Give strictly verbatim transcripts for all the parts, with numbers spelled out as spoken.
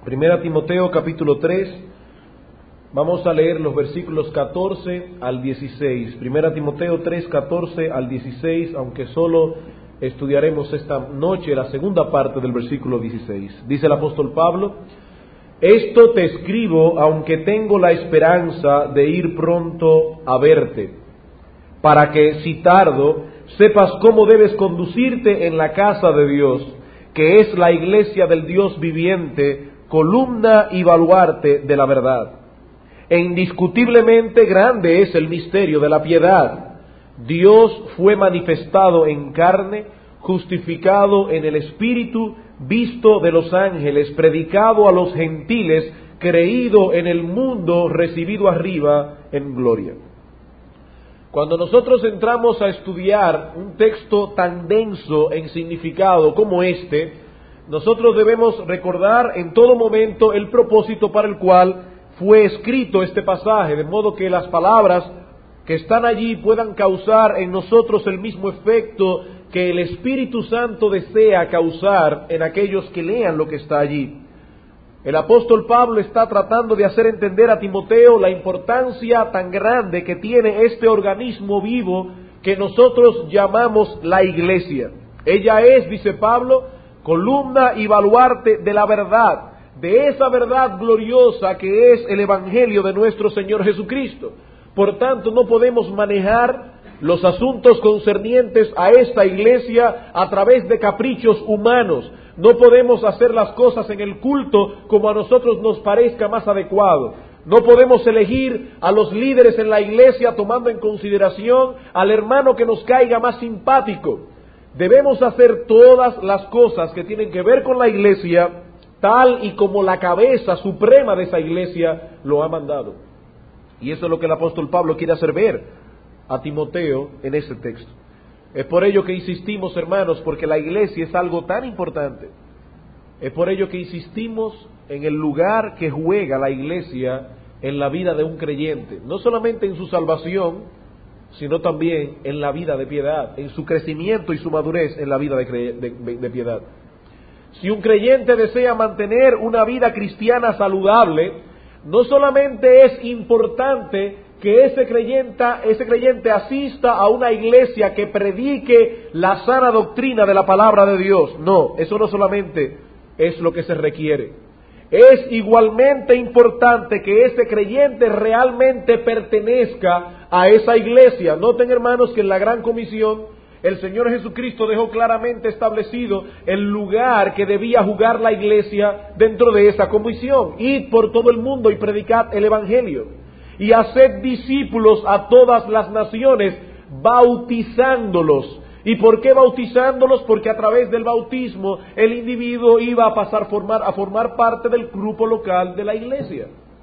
Primera Timoteo capítulo tres, vamos a leer los versículos catorce al dieciséis. Primera Timoteo tres, catorce al dieciséis, aunque solo estudiaremos esta noche la segunda parte del versículo dieciséis. Dice el apóstol Pablo: esto te escribo aunque tengo la esperanza de ir pronto a verte, para que, si tardo, sepas cómo debes conducirte en la casa de Dios, que es la iglesia del Dios viviente, columna y baluarte de la verdad. E indiscutiblemente grande es el misterio de la piedad. Dios fue manifestado en carne, justificado en el Espíritu, visto de los ángeles, predicado a los gentiles, creído en el mundo, recibido arriba en gloria. Cuando nosotros entramos a estudiar un texto tan denso en significado como este, nosotros debemos recordar en todo momento el propósito para el cual fue escrito este pasaje, de modo que las palabras que están allí puedan causar en nosotros el mismo efecto que el Espíritu Santo desea causar en aquellos que lean lo que está allí. El apóstol Pablo está tratando de hacer entender a Timoteo la importancia tan grande que tiene este organismo vivo que nosotros llamamos la iglesia. Ella es, dice Pablo, columna y baluarte de la verdad, de esa verdad gloriosa que es el Evangelio de nuestro Señor Jesucristo. Por tanto, no podemos manejar los asuntos concernientes a esta iglesia a través de caprichos humanos. No podemos hacer las cosas en el culto como a nosotros nos parezca más adecuado. No podemos elegir a los líderes en la iglesia tomando en consideración al hermano que nos caiga más simpático. Debemos hacer todas las cosas que tienen que ver con la iglesia tal y como la cabeza suprema de esa iglesia lo ha mandado. Y eso es lo que el apóstol Pablo quiere hacer ver a Timoteo en ese texto. Es por ello que insistimos, hermanos, porque la iglesia es algo tan importante. Es por ello que insistimos en el lugar que juega la iglesia en la vida de un creyente, no solamente en su salvación, sino también en la vida de piedad, en su crecimiento y su madurez en la vida de, de, de piedad. Si un creyente desea mantener una vida cristiana saludable, no solamente es importante que ese creyente, ese creyente asista a una iglesia que predique la sana doctrina de la palabra de Dios. No, eso no solamente es lo que se requiere. Es igualmente importante que ese creyente realmente pertenezca a esa iglesia. Noten, hermanos, que en la Gran Comisión el Señor Jesucristo dejó claramente establecido el lugar que debía jugar la iglesia dentro de esa comisión. Id por todo el mundo y predicad el Evangelio. Y haced discípulos a todas las naciones, bautizándolos. ¿Y por qué bautizándolos? Porque a través del bautismo el individuo iba a pasar a formar, a formar parte del grupo local de la iglesia.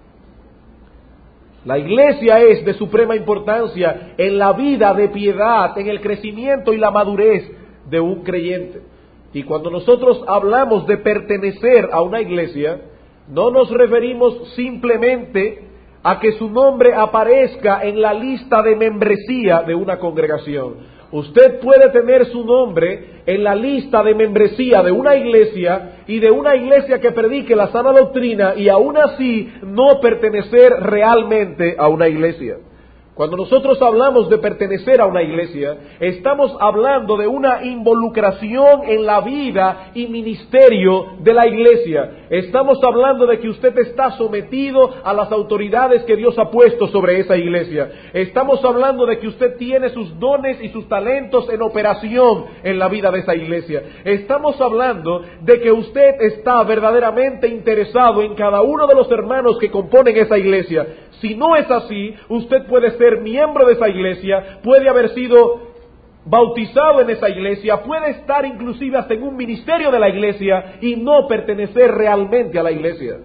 La iglesia es de suprema importancia en la vida de piedad, en el crecimiento y la madurez de un creyente. Y cuando nosotros hablamos de pertenecer a una iglesia, no nos referimos simplemente a que su nombre aparezca en la lista de membresía de una congregación. Usted puede tener su nombre en la lista de membresía de una iglesia y de una iglesia que predique la sana doctrina y aún así no pertenecer realmente a una iglesia. Cuando nosotros hablamos de pertenecer a una iglesia, estamos hablando de una involucración en la vida y ministerio de la iglesia. Estamos hablando de que usted está sometido a las autoridades que Dios ha puesto sobre esa iglesia. Estamos hablando de que usted tiene sus dones y sus talentos en operación en la vida de esa iglesia. Estamos hablando de que usted está verdaderamente interesado en cada uno de los hermanos que componen esa iglesia. Si no es así, usted puede ser miembro de esa iglesia, puede haber sido bautizado en esa iglesia, puede estar inclusive hasta en un ministerio de la iglesia y no pertenecer realmente a la iglesia.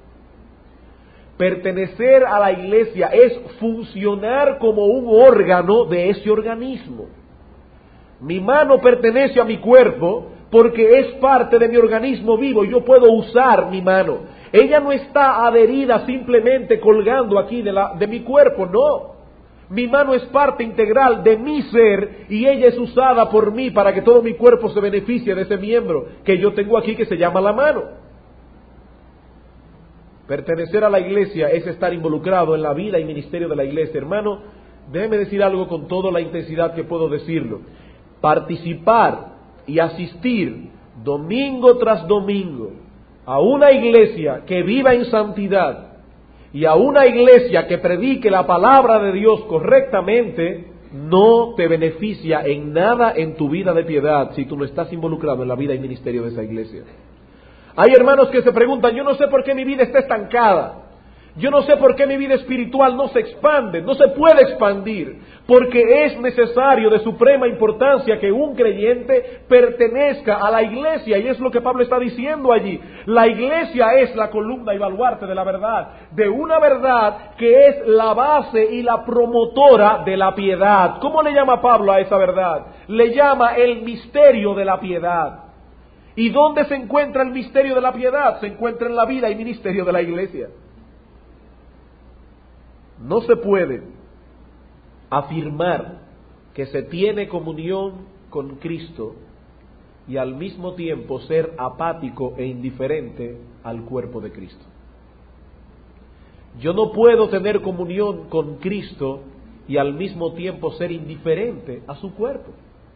Pertenecer a la iglesia es funcionar como un órgano de ese organismo. Mi mano pertenece a mi cuerpo porque es parte de mi organismo vivo y yo puedo usar mi mano. Ella no está adherida simplemente colgando aquí de, la, de mi cuerpo, no. Mi mano es parte integral de mi ser y ella es usada por mí para que todo mi cuerpo se beneficie de ese miembro que yo tengo aquí que se llama la mano. Pertenecer a la iglesia es estar involucrado en la vida y ministerio de la iglesia. Hermano, déjeme decir algo con toda la intensidad que puedo decirlo. Participar y asistir domingo tras domingo a una iglesia que viva en santidad y a una iglesia que predique la palabra de Dios correctamente, no te beneficia en nada en tu vida de piedad si tú no estás involucrado en la vida y ministerio de esa iglesia. Hay hermanos que se preguntan, yo no sé por qué mi vida está estancada, yo no sé por qué mi vida espiritual no se expande, no se puede expandir, porque es necesario de suprema importancia que un creyente pertenezca a la iglesia, y es lo que Pablo está diciendo allí. La iglesia es la columna y baluarte de la verdad, de una verdad que es la base y la promotora de la piedad. ¿Cómo le llama Pablo a esa verdad? Le llama el misterio de la piedad. ¿Y dónde se encuentra el misterio de la piedad? Se encuentra en la vida y ministerio de la iglesia. No se puede afirmar que se tiene comunión con Cristo y al mismo tiempo ser apático e indiferente al cuerpo de Cristo. Yo no puedo tener comunión con Cristo y al mismo tiempo ser indiferente a su cuerpo.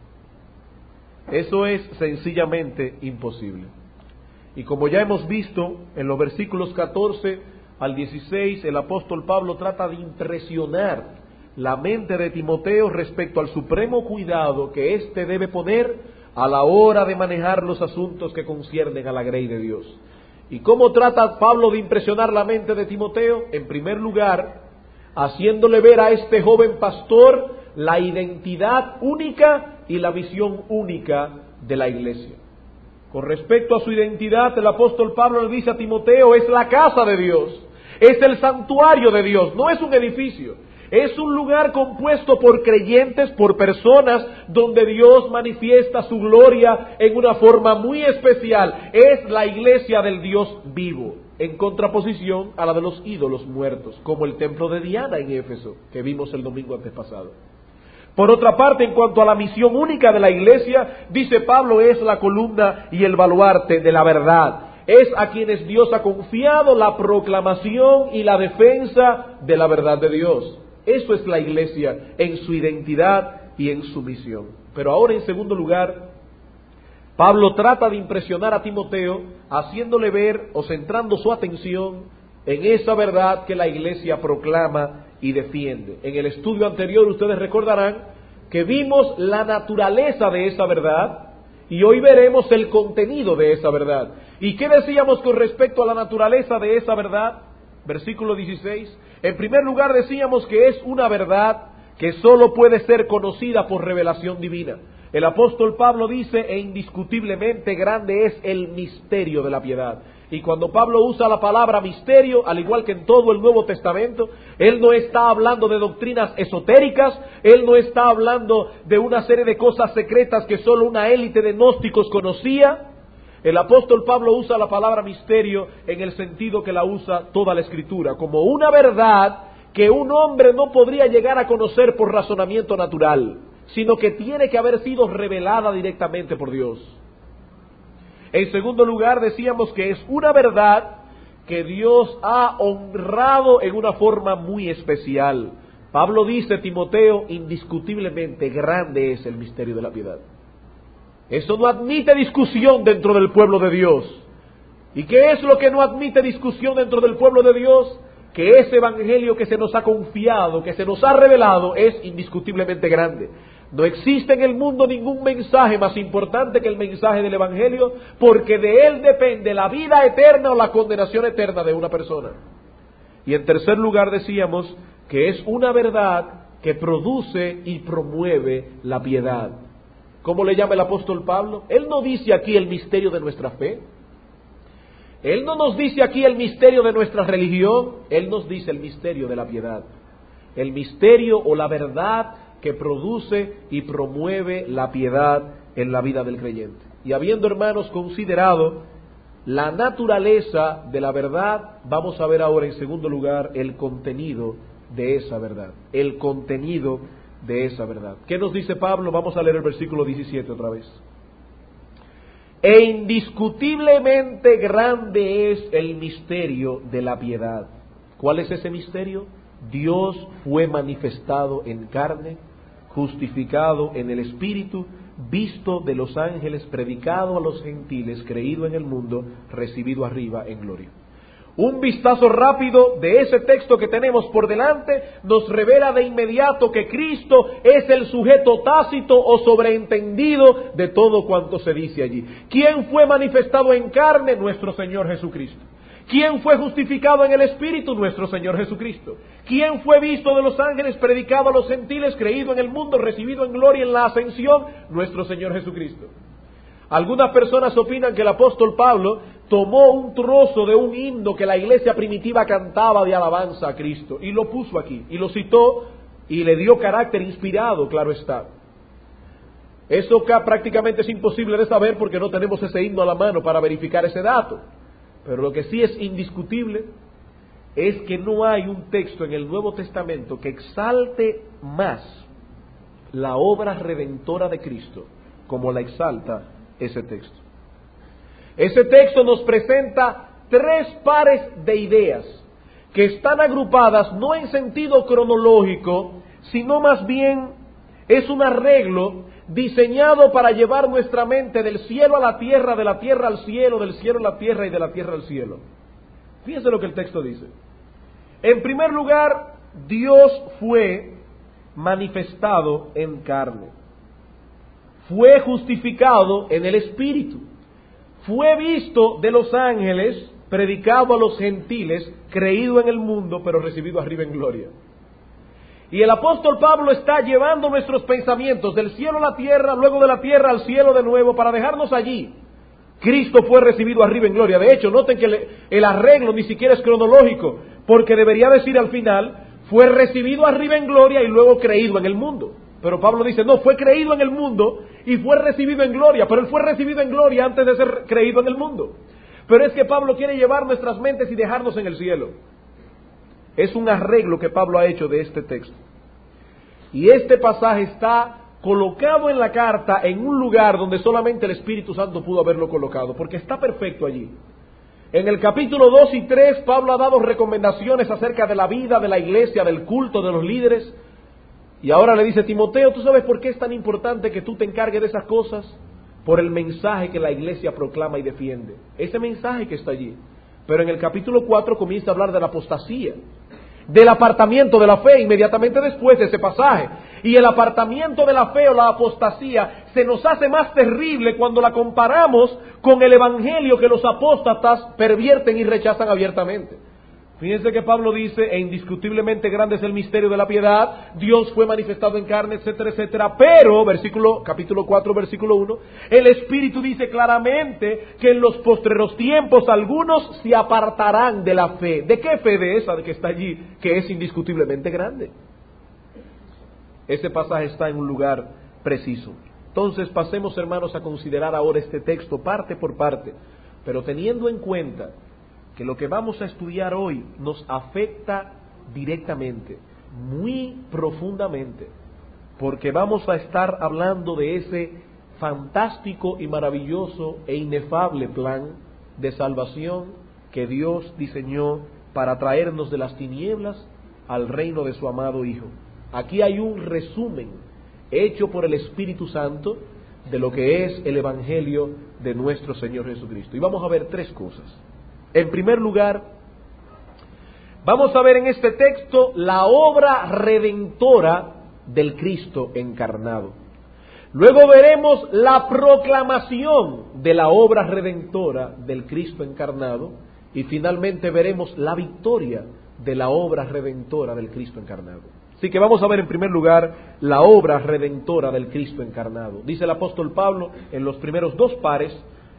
Eso es sencillamente imposible. Y como ya hemos visto en los versículos catorce al dieciséis, el apóstol Pablo trata de impresionar la mente de Timoteo respecto al supremo cuidado que éste debe poner a la hora de manejar los asuntos que conciernen a la grey de Dios. ¿Y cómo trata Pablo de impresionar la mente de Timoteo? En primer lugar, haciéndole ver a este joven pastor la identidad única y la visión única de la iglesia. Con respecto a su identidad, el apóstol Pablo le dice a Timoteo, es la casa de Dios, es el santuario de Dios, no es un edificio, es un lugar compuesto por creyentes, por personas, donde Dios manifiesta su gloria en una forma muy especial. Es la iglesia del Dios vivo, en contraposición a la de los ídolos muertos, como el templo de Diana en Éfeso, que vimos el domingo antepasado. Por otra parte, en cuanto a la misión única de la iglesia, dice Pablo, es la columna y el baluarte de la verdad. Es a quienes Dios ha confiado la proclamación y la defensa de la verdad de Dios. Eso es la iglesia en su identidad y en su misión. Pero ahora, en segundo lugar, Pablo trata de impresionar a Timoteo, haciéndole ver o centrando su atención en esa verdad que la iglesia proclama y defiende. En el estudio anterior ustedes recordarán que vimos la naturaleza de esa verdad y hoy veremos el contenido de esa verdad. ¿Y qué decíamos con respecto a la naturaleza de esa verdad? Versículo dieciséis. En primer lugar decíamos que es una verdad que solo puede ser conocida por revelación divina. El apóstol Pablo dice, e indiscutiblemente grande es el misterio de la piedad. Y cuando Pablo usa la palabra misterio, al igual que en todo el Nuevo Testamento, él no está hablando de doctrinas esotéricas, él no está hablando de una serie de cosas secretas que solo una élite de gnósticos conocía. El apóstol Pablo usa la palabra misterio en el sentido que la usa toda la Escritura, como una verdad que un hombre no podría llegar a conocer por razonamiento natural, sino que tiene que haber sido revelada directamente por Dios. En segundo lugar, decíamos que es una verdad que Dios ha honrado en una forma muy especial. Pablo dice, Timoteo, indiscutiblemente grande es el misterio de la piedad. Eso no admite discusión dentro del pueblo de Dios. ¿Y qué es lo que no admite discusión dentro del pueblo de Dios? Que ese evangelio que se nos ha confiado, que se nos ha revelado, es indiscutiblemente grande. No existe en el mundo ningún mensaje más importante que el mensaje del evangelio, porque de él depende la vida eterna o la condenación eterna de una persona. Y en tercer lugar decíamos que es una verdad que produce y promueve la piedad. ¿Cómo le llama el apóstol Pablo? Él no dice aquí el misterio de nuestra fe. Él no nos dice aquí el misterio de nuestra religión. Él nos dice el misterio de la piedad. El misterio o la verdad que produce y promueve la piedad en la vida del creyente. Y habiendo, hermanos, considerado la naturaleza de la verdad, vamos a ver ahora en segundo lugar el contenido de esa verdad. El contenido de esa verdad. ¿Qué nos dice Pablo? Vamos a leer el versículo diecisiete otra vez. E indiscutiblemente grande es el misterio de la piedad. ¿Cuál es ese misterio? Dios fue manifestado en carne, justificado en el Espíritu, visto de los ángeles, predicado a los gentiles, creído en el mundo, recibido arriba en gloria. Un vistazo rápido de ese texto que tenemos por delante nos revela de inmediato que Cristo es el sujeto tácito o sobreentendido de todo cuanto se dice allí. ¿Quién fue manifestado en carne? Nuestro Señor Jesucristo. ¿Quién fue justificado en el Espíritu? Nuestro Señor Jesucristo. ¿Quién fue visto de los ángeles, predicado a los gentiles, creído en el mundo, recibido en gloria en la ascensión? Nuestro Señor Jesucristo. Algunas personas opinan que el apóstol Pablo tomó un trozo de un himno que la iglesia primitiva cantaba de alabanza a Cristo y lo puso aquí, y lo citó y le dio carácter inspirado, claro está. Eso acá prácticamente es imposible de saber porque no tenemos ese himno a la mano para verificar ese dato. Pero lo que sí es indiscutible es que no hay un texto en el Nuevo Testamento que exalte más la obra redentora de Cristo como la exalta ese texto. Ese texto nos presenta tres pares de ideas que están agrupadas no en sentido cronológico, sino más bien es un arreglo diseñado para llevar nuestra mente del cielo a la tierra, de la tierra al cielo, del cielo a la tierra y de la tierra al cielo. Fíjense lo que el texto dice. En primer lugar, Dios fue manifestado en carne. Fue justificado en el Espíritu. Fue visto de los ángeles, predicado a los gentiles, creído en el mundo, pero recibido arriba en gloria. Y el apóstol Pablo está llevando nuestros pensamientos del cielo a la tierra, luego de la tierra al cielo de nuevo, para dejarnos allí. Cristo fue recibido arriba en gloria. De hecho, noten que el arreglo ni siquiera es cronológico, porque debería decir al final, fue recibido arriba en gloria y luego creído en el mundo. Pero Pablo dice, no, fue creído en el mundo y fue recibido en gloria, pero él fue recibido en gloria antes de ser creído en el mundo. Pero es que Pablo quiere llevar nuestras mentes y dejarnos en el cielo. Es un arreglo que Pablo ha hecho de este texto. Y este pasaje está colocado en la carta en un lugar donde solamente el Espíritu Santo pudo haberlo colocado, porque está perfecto allí. En el capítulo dos y tres, Pablo ha dado recomendaciones acerca de la vida de la iglesia, del culto de los líderes. Y ahora le dice, Timoteo, ¿tú sabes por qué es tan importante que tú te encargues de esas cosas? Por el mensaje que la iglesia proclama y defiende. Ese mensaje que está allí. Pero en el capítulo cuatro comienza a hablar de la apostasía, del apartamiento de la fe, inmediatamente después de ese pasaje. Y el apartamiento de la fe o la apostasía se nos hace más terrible cuando la comparamos con el evangelio que los apóstatas pervierten y rechazan abiertamente. Fíjense que Pablo dice, e indiscutiblemente grande es el misterio de la piedad, Dios fue manifestado en carne, etcétera, etcétera, pero, versículo, capítulo cuatro, versículo uno, el Espíritu dice claramente que en los postreros tiempos algunos se apartarán de la fe. ¿De qué fe? De esa que está allí, que es indiscutiblemente grande. Ese pasaje está en un lugar preciso. Entonces pasemos, hermanos, a considerar ahora este texto parte por parte, pero teniendo en cuenta que lo que vamos a estudiar hoy nos afecta directamente, muy profundamente, porque vamos a estar hablando de ese fantástico y maravilloso e inefable plan de salvación que Dios diseñó para traernos de las tinieblas al reino de su amado Hijo. Aquí hay un resumen hecho por el Espíritu Santo de lo que es el Evangelio de nuestro Señor Jesucristo. Y vamos a ver tres cosas. En primer lugar, vamos a ver en este texto la obra redentora del Cristo encarnado. Luego veremos la proclamación de la obra redentora del Cristo encarnado. Y finalmente veremos la victoria de la obra redentora del Cristo encarnado. Así que vamos a ver en primer lugar la obra redentora del Cristo encarnado. Dice el apóstol Pablo en los primeros dos pares,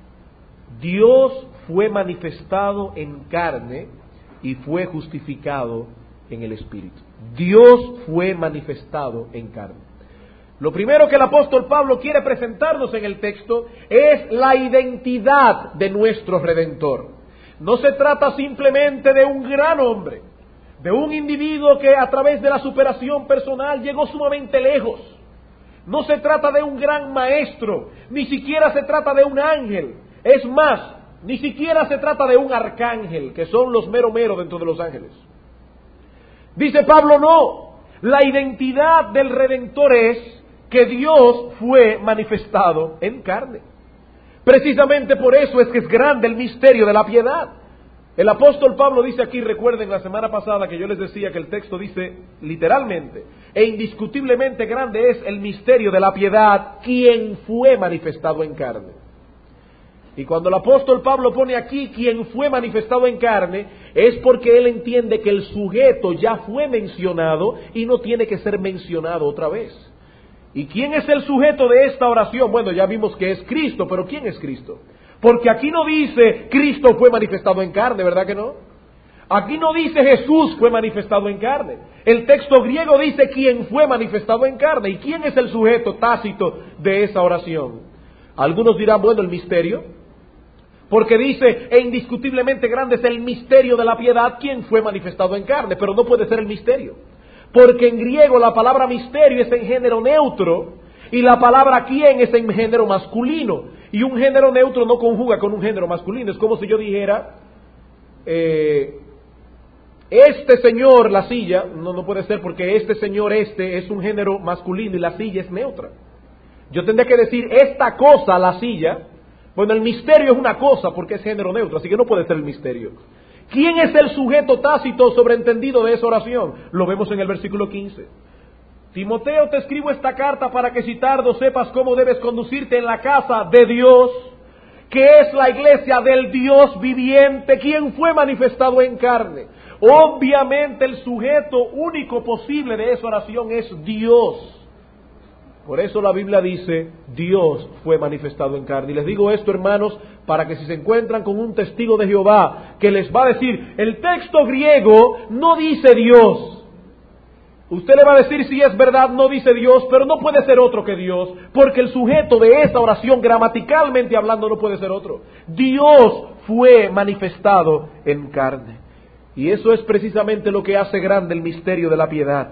Dios fue manifestado en carne y fue justificado en el Espíritu. Dios fue manifestado en carne. Lo primero que el apóstol Pablo quiere presentarnos en el texto es la identidad de nuestro Redentor. No se trata simplemente de un gran hombre, de un individuo que a través de la superación personal llegó sumamente lejos. No se trata de un gran maestro, ni siquiera se trata de un ángel. Es más, ni siquiera se trata de un arcángel, que son los mero mero dentro de los ángeles. Dice Pablo, no. La identidad del Redentor es que Dios fue manifestado en carne. Precisamente por eso es que es grande el misterio de la piedad. El apóstol Pablo dice aquí, recuerden la semana pasada que yo les decía que el texto dice literalmente, e indiscutiblemente grande es el misterio de la piedad, quien fue manifestado en carne. Y cuando el apóstol Pablo pone aquí quien fue manifestado en carne, es porque él entiende que el sujeto ya fue mencionado y no tiene que ser mencionado otra vez. ¿Y quién es el sujeto de esta oración? Bueno, ya vimos que es Cristo, pero ¿quién es Cristo? Porque aquí no dice Cristo fue manifestado en carne, ¿verdad que no? Aquí no dice Jesús fue manifestado en carne. El texto griego dice quién fue manifestado en carne. ¿Y quién es el sujeto tácito de esa oración? Algunos dirán, bueno, el misterio. Porque dice, e indiscutiblemente grande es el misterio de la piedad, quien fue manifestado en carne. Pero no puede ser el misterio. Porque en griego la palabra misterio es en género neutro. Y la palabra quién es en género masculino. Y un género neutro no conjuga con un género masculino. Es como si yo dijera, eh, este señor, la silla, no, no puede ser porque este señor, este, es un género masculino y la silla es neutra. Yo tendría que decir, esta cosa, la silla, bueno, el misterio es una cosa porque es género neutro, así que no puede ser el misterio. ¿Quién es el sujeto tácito sobreentendido de esa oración? Lo vemos en el versículo quince. Timoteo, te escribo esta carta para que si tardo sepas cómo debes conducirte en la casa de Dios, que es la iglesia del Dios viviente, quien fue manifestado en carne. Obviamente el sujeto único posible de esa oración es Dios. Por eso la Biblia dice, Dios fue manifestado en carne. Y les digo esto, hermanos, para que si se encuentran con un testigo de Jehová que les va a decir, el texto griego no dice Dios. Usted le va a decir si es verdad, no dice Dios, pero no puede ser otro que Dios, porque el sujeto de esa oración, gramaticalmente hablando, no puede ser otro. Dios fue manifestado en carne. Y eso es precisamente lo que hace grande el misterio de la piedad.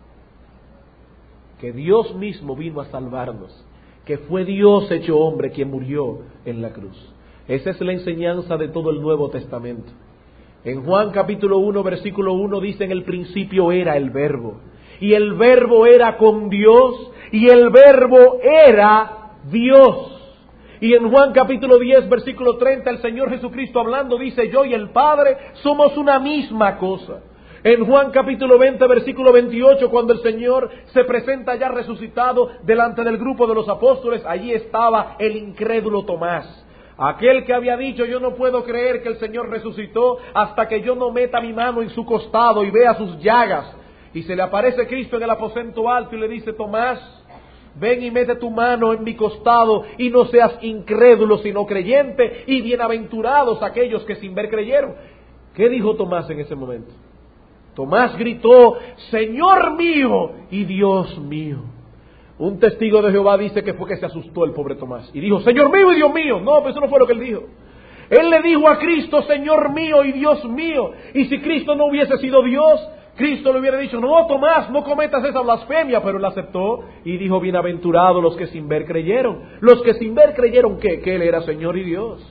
Que Dios mismo vino a salvarnos, que fue Dios hecho hombre quien murió en la cruz. Esa es la enseñanza de todo el Nuevo Testamento. En Juan capítulo uno, versículo uno dice, en el principio era el Verbo, y el Verbo era con Dios, y el Verbo era Dios. Y en Juan capítulo diez, versículo treinta, el Señor Jesucristo hablando dice, yo y el Padre somos una misma cosa. En Juan capítulo veinte, versículo veintiocho, cuando el Señor se presenta ya resucitado delante del grupo de los apóstoles, allí estaba el incrédulo Tomás. Aquel que había dicho, yo no puedo creer que el Señor resucitó hasta que yo no meta mi mano en su costado y vea sus llagas. Y se le aparece Cristo en el aposento alto y le dice, Tomás, ven y mete tu mano en mi costado y no seas incrédulo sino creyente, y bienaventurados aquellos que sin ver creyeron. ¿Qué dijo Tomás en ese momento? Tomás gritó, Señor mío y Dios mío. Un testigo de Jehová dice que fue que se asustó el pobre Tomás y dijo, Señor mío y Dios mío. No, pero eso no fue lo que él dijo. Él le dijo a Cristo, Señor mío y Dios mío. Y si Cristo no hubiese sido Dios, Cristo le hubiera dicho, no, Tomás, no cometas esa blasfemia. Pero él aceptó y dijo, bienaventurados los que sin ver creyeron. Los que sin ver creyeron que, que él era Señor y Dios.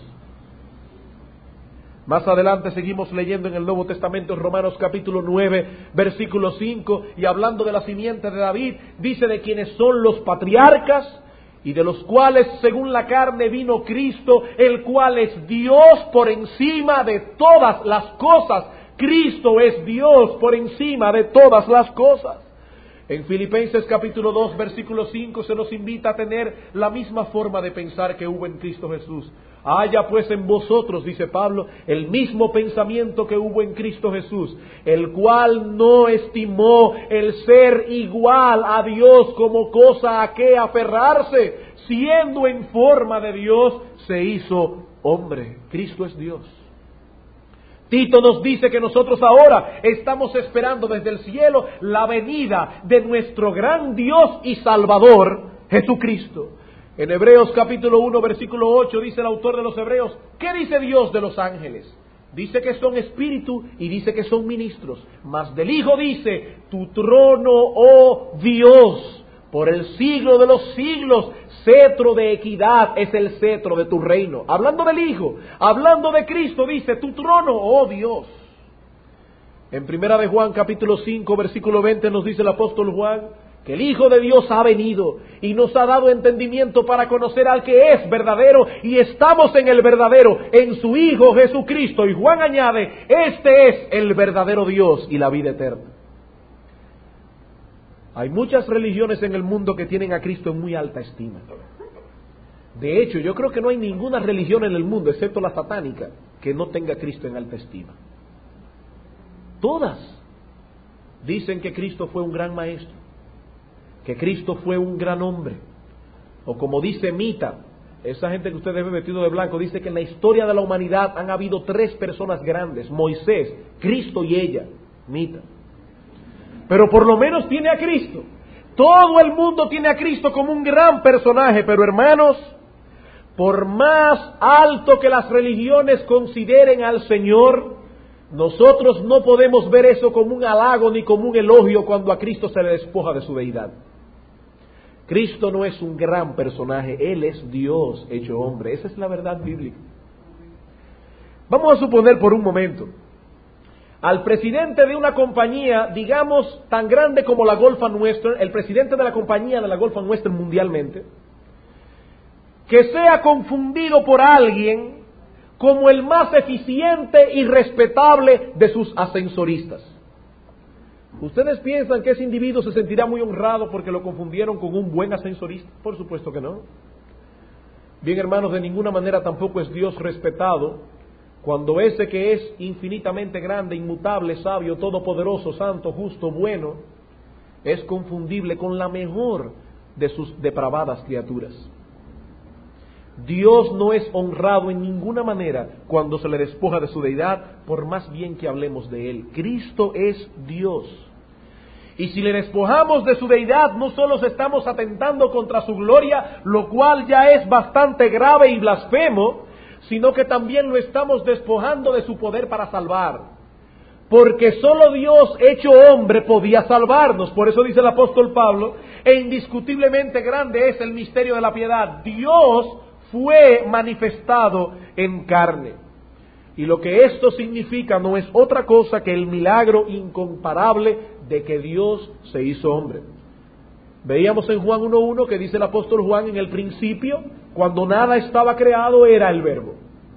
Más adelante seguimos leyendo en el Nuevo Testamento, en Romanos capítulo nueve, versículo cinco, y hablando de la simiente de David, dice de quienes son los patriarcas, y de los cuales según la carne vino Cristo, el cual es Dios por encima de todas las cosas. Cristo es Dios por encima de todas las cosas. En Filipenses capítulo dos, versículo cinco, se nos invita a tener la misma forma de pensar que hubo en Cristo Jesús. Haya pues en vosotros, dice Pablo, el mismo pensamiento que hubo en Cristo Jesús, el cual no estimó el ser igual a Dios como cosa a que aferrarse, siendo en forma de Dios, se hizo hombre. Cristo es Dios. Tito nos dice que nosotros ahora estamos esperando desde el cielo la venida de nuestro gran Dios y Salvador, Jesucristo. En Hebreos capítulo uno, versículo ocho, dice el autor de los Hebreos, ¿qué dice Dios de los ángeles? Dice que son espíritu y dice que son ministros. Mas del Hijo dice, tu trono, oh Dios, por el siglo de los siglos, cetro de equidad es el cetro de tu reino. Hablando del Hijo, hablando de Cristo, dice, tu trono, oh Dios. En primera de Juan, capítulo cinco, versículo veinte, nos dice el apóstol Juan, que el Hijo de Dios ha venido y nos ha dado entendimiento para conocer al que es verdadero, y estamos en el verdadero, en su Hijo Jesucristo. Y Juan añade, este es el verdadero Dios y la vida eterna. Hay muchas religiones en el mundo que tienen a Cristo en muy alta estima. De hecho, yo creo que no hay ninguna religión en el mundo, excepto la satánica, que no tenga a Cristo en alta estima. Todas dicen que Cristo fue un gran maestro, que Cristo fue un gran hombre, o como dice Mita, esa gente que ustedes ven vestido de blanco, dice que en la historia de la humanidad han habido tres personas grandes, Moisés, Cristo y ella, Mita. Pero por lo menos tiene a Cristo. Todo el mundo tiene a Cristo como un gran personaje, pero hermanos, por más alto que las religiones consideren al Señor, nosotros no podemos ver eso como un halago ni como un elogio cuando a Cristo se le despoja de su deidad. Cristo no es un gran personaje, Él es Dios hecho hombre. Esa es la verdad bíblica. Vamos a suponer por un momento al presidente de una compañía, digamos, tan grande como la Gulf and Western, el presidente de la compañía de la Gulf and Western mundialmente, que sea confundido por alguien como el más eficiente y respetable de sus ascensoristas. ¿Ustedes piensan que ese individuo se sentirá muy honrado porque lo confundieron con un buen ascensorista? Por supuesto que no. Bien, hermanos, de ninguna manera tampoco es Dios respetado cuando ese que es infinitamente grande, inmutable, sabio, todopoderoso, santo, justo, bueno, es confundible con la mejor de sus depravadas criaturas. Dios no es honrado en ninguna manera cuando se le despoja de su deidad, por más bien que hablemos de Él. Cristo es Dios. Y si le despojamos de su deidad, no solo estamos atentando contra su gloria, lo cual ya es bastante grave y blasfemo, sino que también lo estamos despojando de su poder para salvar. Porque solo Dios hecho hombre podía salvarnos. Por eso dice el apóstol Pablo, e indiscutiblemente grande es el misterio de la piedad. Dios fue manifestado en carne. Y lo que esto significa no es otra cosa que el milagro incomparable de que Dios se hizo hombre. Veíamos en Juan uno uno que dice el apóstol Juan, en el principio, cuando nada estaba creado, era el Verbo.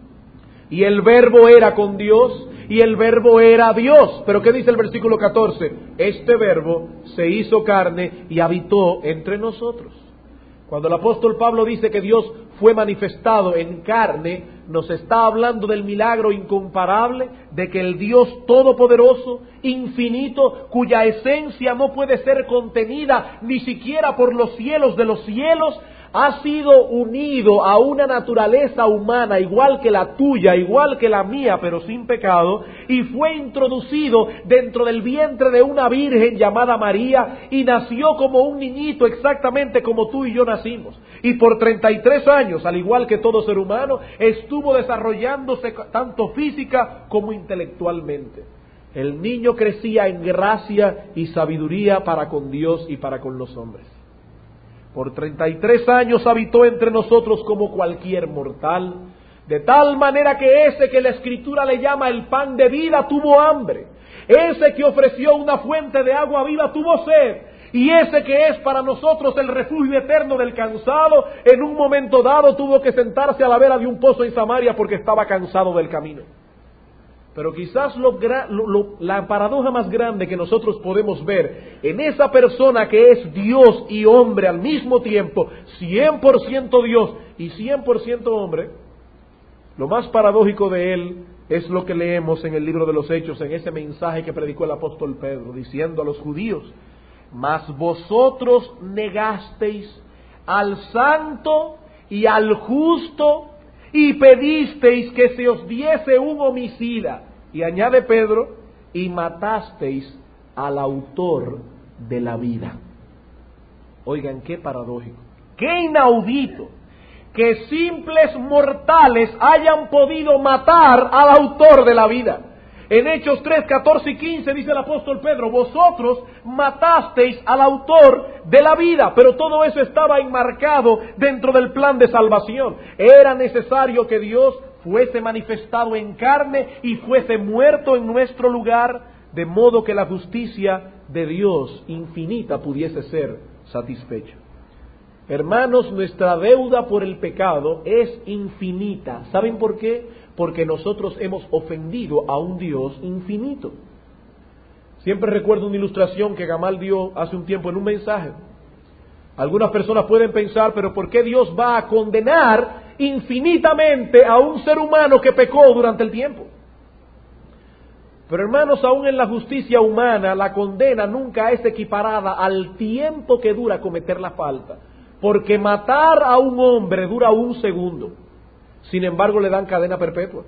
Y el Verbo era con Dios, y el Verbo era Dios. Pero ¿qué dice el versículo catorce? Este Verbo se hizo carne y habitó entre nosotros. Cuando el apóstol Pablo dice que Dios fue manifestado en carne, nos está hablando del milagro incomparable de que el Dios todopoderoso, infinito, cuya esencia no puede ser contenida ni siquiera por los cielos de los cielos, ha sido unido a una naturaleza humana igual que la tuya, igual que la mía, pero sin pecado, y fue introducido dentro del vientre de una virgen llamada María, y nació como un niñito exactamente como tú y yo nacimos. Y por treinta y tres años, al igual que todo ser humano, estuvo desarrollándose tanto física como intelectualmente. El niño crecía en gracia y sabiduría para con Dios y para con los hombres. Por treinta y tres años habitó entre nosotros como cualquier mortal, de tal manera que ese que la Escritura le llama el pan de vida tuvo hambre, ese que ofreció una fuente de agua viva tuvo sed, y ese que es para nosotros el refugio eterno del cansado, en un momento dado tuvo que sentarse a la vera de un pozo en Samaria porque estaba cansado del camino. Pero quizás lo, lo, lo, la paradoja más grande que nosotros podemos ver en esa persona que es Dios y hombre al mismo tiempo, cien por ciento Dios y cien por ciento hombre, lo más paradójico de él es lo que leemos en el libro de los Hechos, en ese mensaje que predicó el apóstol Pedro, diciendo a los judíos: mas vosotros negasteis al santo y al justo, y pedisteis que se os diese un homicida. Y añade Pedro, y matasteis al autor de la vida. Oigan, qué paradójico, qué inaudito, que simples mortales hayan podido matar al autor de la vida. En Hechos tres, catorce y quince dice el apóstol Pedro, vosotros matasteis al autor de la vida, pero todo eso estaba enmarcado dentro del plan de salvación. Era necesario que Dios fuese manifestado en carne y fuese muerto en nuestro lugar, de modo que la justicia de Dios infinita pudiese ser satisfecha. Hermanos, nuestra deuda por el pecado es infinita. ¿Saben por qué? Porque nosotros hemos ofendido a un Dios infinito. Siempre recuerdo una ilustración que Gamal dio hace un tiempo en un mensaje. Algunas personas pueden pensar, pero ¿por qué Dios va a condenar infinitamente a un ser humano que pecó durante el tiempo? Pero hermanos, aún en la justicia humana, la condena nunca es equiparada al tiempo que dura cometer la falta. Porque matar a un hombre dura un segundo. Sin embargo, le dan cadena perpetua.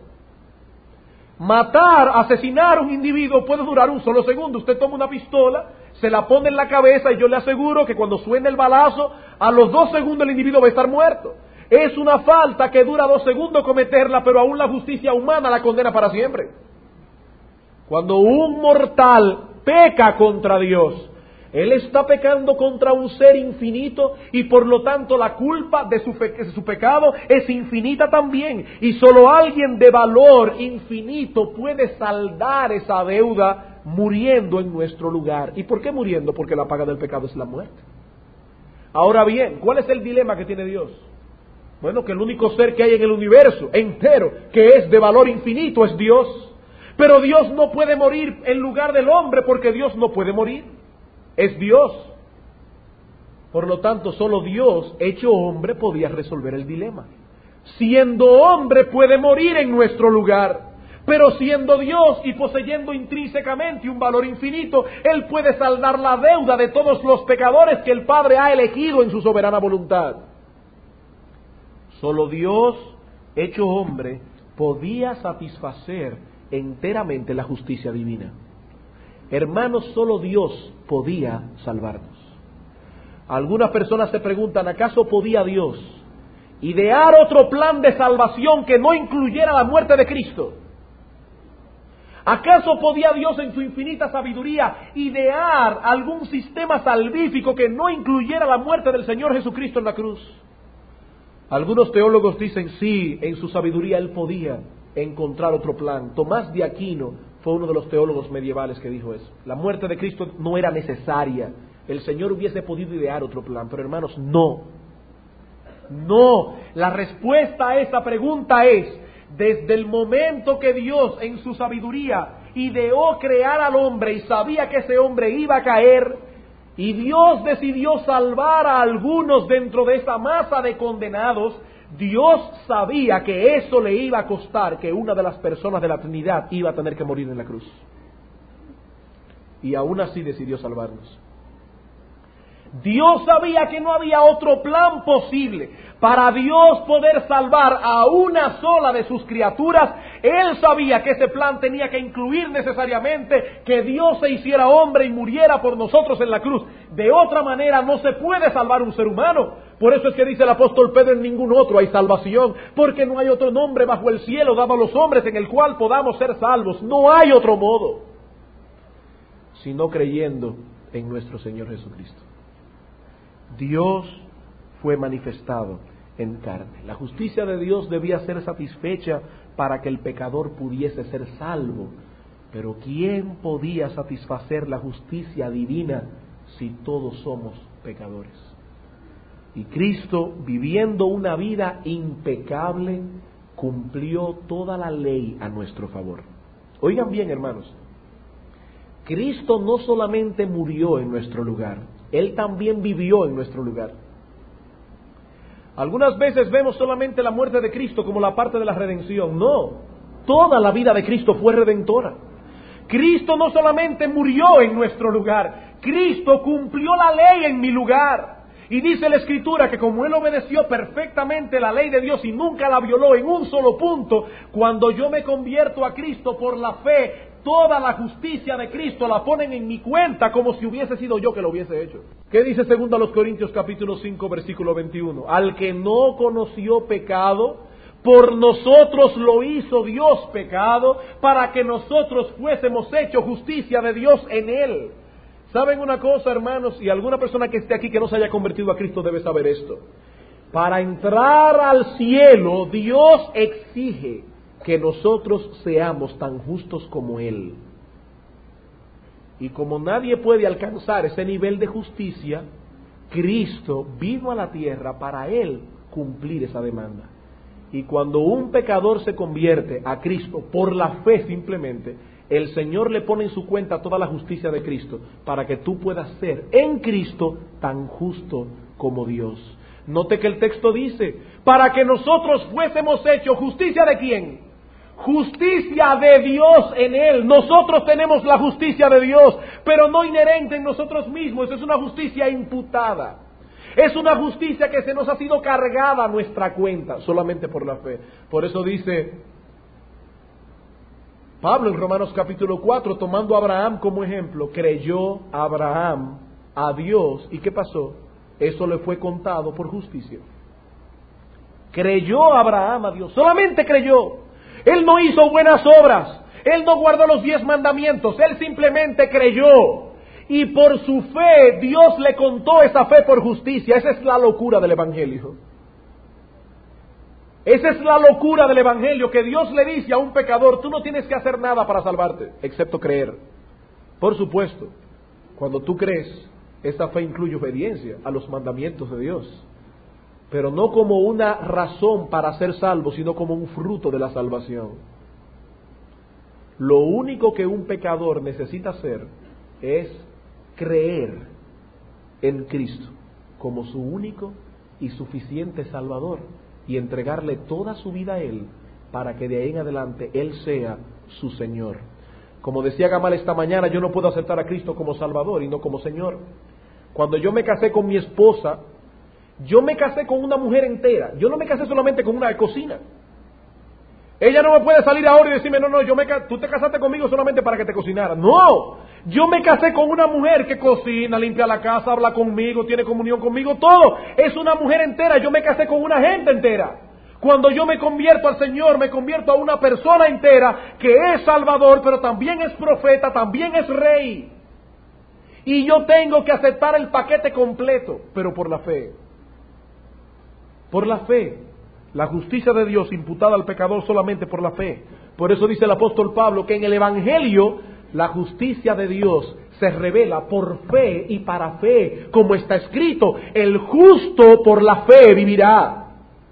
Matar, asesinar a un individuo puede durar un solo segundo. Usted toma una pistola, se la pone en la cabeza y yo le aseguro que cuando suene el balazo, a los dos segundos el individuo va a estar muerto. Es una falta que dura dos segundos cometerla, pero aún la justicia humana la condena para siempre. Cuando un mortal peca contra Dios, él está pecando contra un ser infinito y por lo tanto la culpa de su, pe- de su pecado es infinita también. Y solo alguien de valor infinito puede saldar esa deuda muriendo en nuestro lugar. ¿Y por qué muriendo? Porque la paga del pecado es la muerte. Ahora bien, ¿cuál es el dilema que tiene Dios? Bueno, que el único ser que hay en el universo entero que es de valor infinito es Dios. Pero Dios no puede morir en lugar del hombre porque Dios no puede morir. Es Dios. Por lo tanto, solo Dios, hecho hombre, podía resolver el dilema. Siendo hombre puede morir en nuestro lugar, pero siendo Dios y poseyendo intrínsecamente un valor infinito, Él puede saldar la deuda de todos los pecadores que el Padre ha elegido en su soberana voluntad. Solo Dios, hecho hombre, podía satisfacer enteramente la justicia divina. Hermanos, solo Dios podía salvarnos. Algunas personas se preguntan, ¿acaso podía Dios idear otro plan de salvación que no incluyera la muerte de Cristo? ¿Acaso podía Dios en su infinita sabiduría idear algún sistema salvífico que no incluyera la muerte del Señor Jesucristo en la cruz? Algunos teólogos dicen, sí, en su sabiduría Él podía encontrar otro plan. Tomás de Aquino fue uno de los teólogos medievales que dijo eso. La muerte de Cristo no era necesaria. El Señor hubiese podido idear otro plan, pero hermanos, no. No. La respuesta a esa pregunta es, desde el momento que Dios en su sabiduría ideó crear al hombre y sabía que ese hombre iba a caer, y Dios decidió salvar a algunos dentro de esa masa de condenados, Dios sabía que eso le iba a costar, que una de las personas de la Trinidad iba a tener que morir en la cruz. Y aún así decidió salvarnos. Dios sabía que no había otro plan posible para Dios poder salvar a una sola de sus criaturas. Él sabía que ese plan tenía que incluir necesariamente que Dios se hiciera hombre y muriera por nosotros en la cruz. De otra manera no se puede salvar un ser humano. Por eso es que dice el apóstol Pedro, en ningún otro hay salvación, porque no hay otro nombre bajo el cielo dado a los hombres en el cual podamos ser salvos. No hay otro modo, sino creyendo en nuestro Señor Jesucristo. Dios fue manifestado en carne. La justicia de Dios debía ser satisfecha para que el pecador pudiese ser salvo. Pero ¿quién podía satisfacer la justicia divina si todos somos pecadores? Y Cristo, viviendo una vida impecable, cumplió toda la ley a nuestro favor. Oigan bien, hermanos, Cristo no solamente murió en nuestro lugar, Él también vivió en nuestro lugar. Algunas veces vemos solamente la muerte de Cristo como la parte de la redención. No, toda la vida de Cristo fue redentora. Cristo no solamente murió en nuestro lugar, Cristo cumplió la ley en mi lugar. Y dice la Escritura que como Él obedeció perfectamente la ley de Dios y nunca la violó en un solo punto, cuando yo me convierto a Cristo por la fe, toda la justicia de Cristo la ponen en mi cuenta como si hubiese sido yo que lo hubiese hecho. ¿Qué dice segundo a los Corintios capítulo cinco versículo veintiuno? Al que no conoció pecado, Por nosotros lo hizo Dios pecado, para que nosotros fuésemos hechos justicia de Dios en Él. ¿Saben una cosa, hermanos? Y alguna persona que esté aquí que no se haya convertido a Cristo debe saber esto. Para entrar al cielo, Dios exige que nosotros seamos tan justos como Él. Y como nadie puede alcanzar ese nivel de justicia, Cristo vino a la tierra para Él cumplir esa demanda. Y cuando un pecador se convierte a Cristo por la fe simplemente, el Señor le pone en su cuenta toda la justicia de Cristo para que tú puedas ser en Cristo tan justo como Dios. Note que el texto dice, para que nosotros fuésemos hechos justicia de quién? Justicia de Dios en Él. Nosotros tenemos la justicia de Dios, pero no inherente en nosotros mismos. Es una justicia imputada. Es una justicia que se nos ha sido cargada a nuestra cuenta, solamente por la fe. Por eso dice Pablo en Romanos capítulo cuatro, tomando a Abraham como ejemplo, creyó Abraham a Dios. ¿Y qué pasó? Eso le fue contado por justicia. Creyó Abraham a Dios, solamente creyó. Él no hizo buenas obras, él no guardó los diez mandamientos, él simplemente creyó. Y por su fe, Dios le contó esa fe por justicia. Esa es la locura del Evangelio. Esa es la locura del Evangelio, que Dios le dice a un pecador, tú no tienes que hacer nada para salvarte, excepto creer. Por supuesto, cuando tú crees, esa fe incluye obediencia a los mandamientos de Dios. Pero no como una razón para ser salvo, sino como un fruto de la salvación. Lo único que un pecador necesita hacer es creer en Cristo como su único y suficiente Salvador y entregarle toda su vida a Él para que de ahí en adelante Él sea su Señor. Como decía Gamal esta mañana, yo no puedo aceptar a Cristo como Salvador y no como Señor. Cuando yo me casé con mi esposa, yo me casé con una mujer entera. Yo no me casé solamente con una de cocina. Ella no me puede salir ahora y decirme, no, no, yo me, tú te casaste conmigo solamente para que te cocinara. No, yo me casé con una mujer que cocina, limpia la casa, habla conmigo, tiene comunión conmigo, todo. Es una mujer entera, yo me casé con una gente entera. Cuando yo me convierto al Señor, me convierto a una persona entera que es Salvador, pero también es profeta, también es rey. Y yo tengo que aceptar el paquete completo, pero por la fe. Por la fe. La justicia de Dios imputada al pecador solamente por la fe. Por eso dice el apóstol Pablo que en el Evangelio la justicia de Dios se revela por fe y para fe, como está escrito, el justo por la fe vivirá.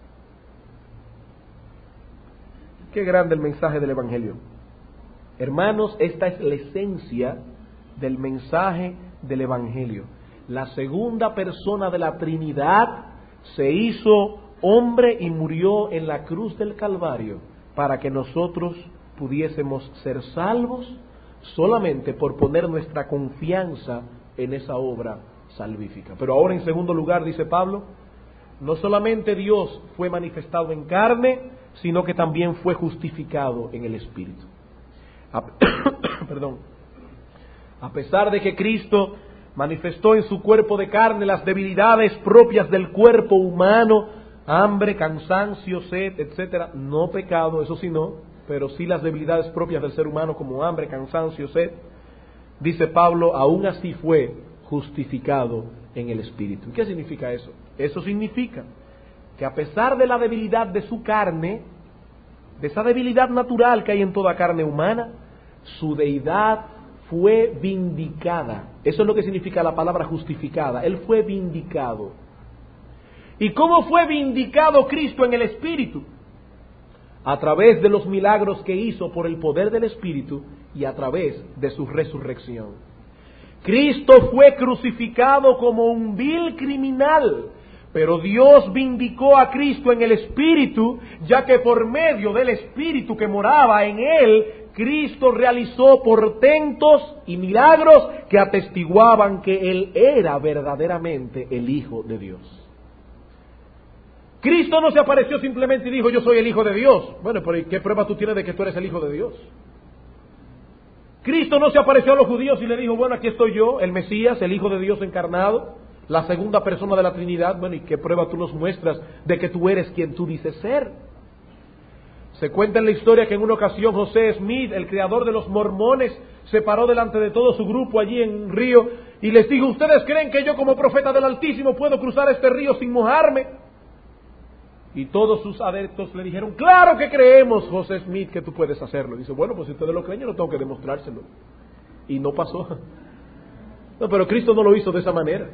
Qué grande el mensaje del Evangelio. Hermanos, esta es la esencia del mensaje del Evangelio. La segunda persona de la Trinidad se hizo hombre y murió en la cruz del Calvario para que nosotros pudiésemos ser salvos solamente por poner nuestra confianza en esa obra salvífica. Pero ahora, en segundo lugar, dice Pablo, no solamente Dios fue manifestado en carne, sino que también fue justificado en el Espíritu. A, perdón. A pesar de que Cristo manifestó en su cuerpo de carne las debilidades propias del cuerpo humano, hambre, cansancio, sed, etcétera, no pecado, eso sí no, pero sí las debilidades propias del ser humano como hambre, cansancio, sed, dice Pablo, aún así fue justificado en el Espíritu. ¿Qué significa eso? Eso significa que a pesar de la debilidad de su carne, de esa debilidad natural que hay en toda carne humana, su deidad fue vindicada. Eso es lo que significa la palabra justificada. Él fue vindicado. ¿Y cómo fue vindicado Cristo en el Espíritu? A través de los milagros que hizo por el poder del Espíritu y a través de su resurrección. Cristo fue crucificado como un vil criminal, pero Dios vindicó a Cristo en el Espíritu, ya que por medio del Espíritu que moraba en Él, Cristo realizó portentos y milagros que atestiguaban que Él era verdaderamente el Hijo de Dios. Cristo no se apareció simplemente y dijo, yo soy el Hijo de Dios. Bueno, pero ¿qué prueba tú tienes de que tú eres el Hijo de Dios? Cristo no se apareció a los judíos y le dijo, bueno, aquí estoy yo, el Mesías, el Hijo de Dios encarnado, la segunda persona de la Trinidad. Bueno, ¿y qué prueba tú nos muestras de que tú eres quien tú dices ser? Se cuenta en la historia que en una ocasión José Smith, el creador de los mormones, se paró delante de todo su grupo allí en un río y les dijo: ¿ustedes creen que yo como profeta del Altísimo puedo cruzar este río sin mojarme? Y todos sus adeptos le dijeron: claro que creemos, José Smith, que tú puedes hacerlo. Y dice: bueno, pues si ustedes lo creen, yo no tengo que demostrárselo. Y no pasó. No, pero Cristo no lo hizo de esa manera.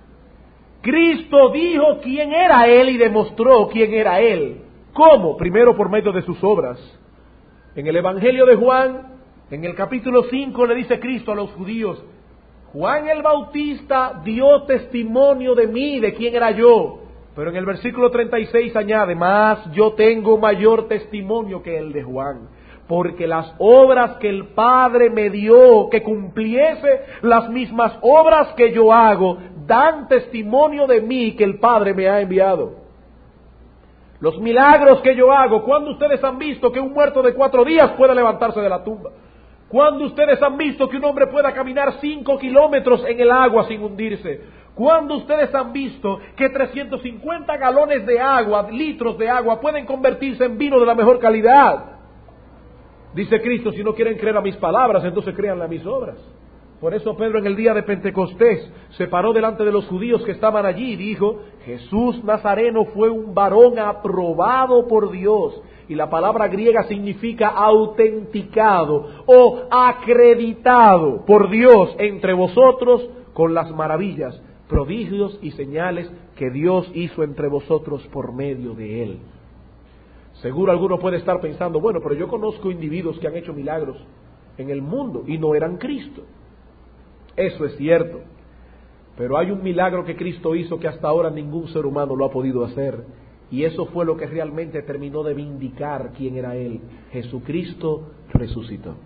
Cristo dijo quién era Él y demostró quién era Él. ¿Cómo? Primero por medio de sus obras. En el Evangelio de Juan, en el capítulo cinco, le dice Cristo a los judíos: Juan el Bautista dio testimonio de mí, de quién era yo. Pero en el versículo treinta y seis añade: más yo tengo mayor testimonio que el de Juan, porque las obras que el Padre me dio que cumpliese, las mismas obras que yo hago, dan testimonio de mí que el Padre me ha enviado. Los milagros que yo hago, ¿cuándo ustedes han visto que un muerto de cuatro días pueda levantarse de la tumba? ¿Cuándo ustedes han visto que un hombre pueda caminar cinco kilómetros en el agua sin hundirse? ¿Cuándo ustedes han visto que trescientos cincuenta galones de agua, litros de agua, pueden convertirse en vino de la mejor calidad? Dice Cristo: si no quieren creer a mis palabras, entonces créanle a mis obras. Por eso Pedro, en el día de Pentecostés, se paró delante de los judíos que estaban allí y dijo: Jesús Nazareno fue un varón aprobado por Dios. Y la palabra griega significa autenticado o acreditado por Dios entre vosotros con las maravillas, prodigios y señales que Dios hizo entre vosotros por medio de Él. Seguro alguno puede estar pensando: bueno, pero yo conozco individuos que han hecho milagros en el mundo y no eran Cristo. Eso es cierto, pero hay un milagro que Cristo hizo que hasta ahora ningún ser humano lo ha podido hacer, y eso fue lo que realmente terminó de vindicar quién era Él. Jesucristo resucitó.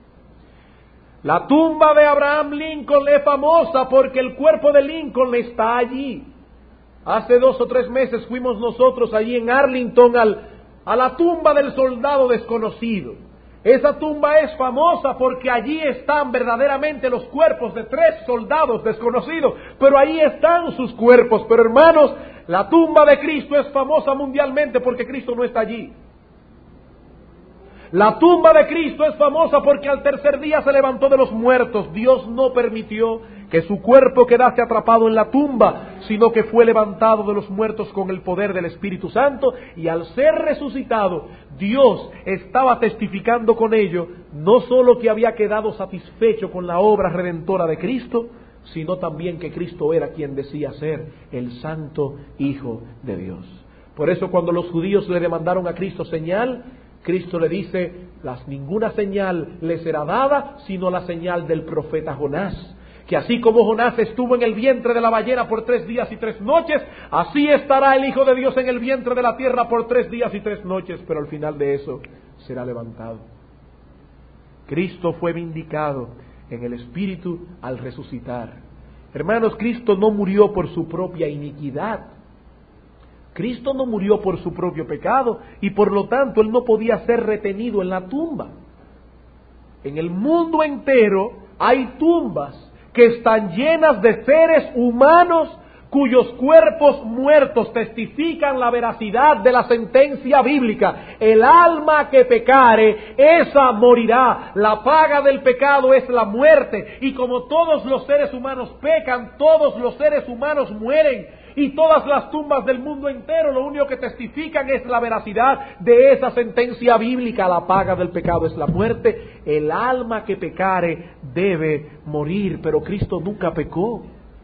La tumba de Abraham Lincoln es famosa porque el cuerpo de Lincoln está allí. Hace dos o tres meses fuimos nosotros allí en Arlington al, a la tumba del soldado desconocido. Esa tumba es famosa porque allí están verdaderamente los cuerpos de tres soldados desconocidos, pero allí están sus cuerpos. Pero hermanos, la tumba de Cristo es famosa mundialmente porque Cristo no está allí. La tumba de Cristo es famosa porque al tercer día se levantó de los muertos. Dios no permitió que su cuerpo quedase atrapado en la tumba, sino que fue levantado de los muertos con el poder del Espíritu Santo, y al ser resucitado, Dios estaba testificando con ello, no solo que había quedado satisfecho con la obra redentora de Cristo, sino también que Cristo era quien decía ser el Santo Hijo de Dios. Por eso cuando los judíos le demandaron a Cristo señal, Cristo le dice: las, ninguna señal le será dada sino la señal del profeta Jonás, que así como Jonás estuvo en el vientre de la ballena por tres días y tres noches, así estará el Hijo de Dios en el vientre de la tierra por tres días y tres noches, pero al final de eso será levantado. Cristo fue vindicado en el Espíritu al resucitar. Hermanos, Cristo no murió por su propia iniquidad. Cristo no murió por su propio pecado y por lo tanto Él no podía ser retenido en la tumba. En el mundo entero hay tumbas que están llenas de seres humanos cuyos cuerpos muertos testifican la veracidad de la sentencia bíblica. El alma que pecare, esa morirá. La paga del pecado es la muerte. Y como todos los seres humanos pecan, todos los seres humanos mueren. Y todas las tumbas del mundo entero lo único que testifican es la veracidad de esa sentencia bíblica. La paga del pecado es la muerte. El alma que pecare debe morir. Pero Cristo nunca pecó.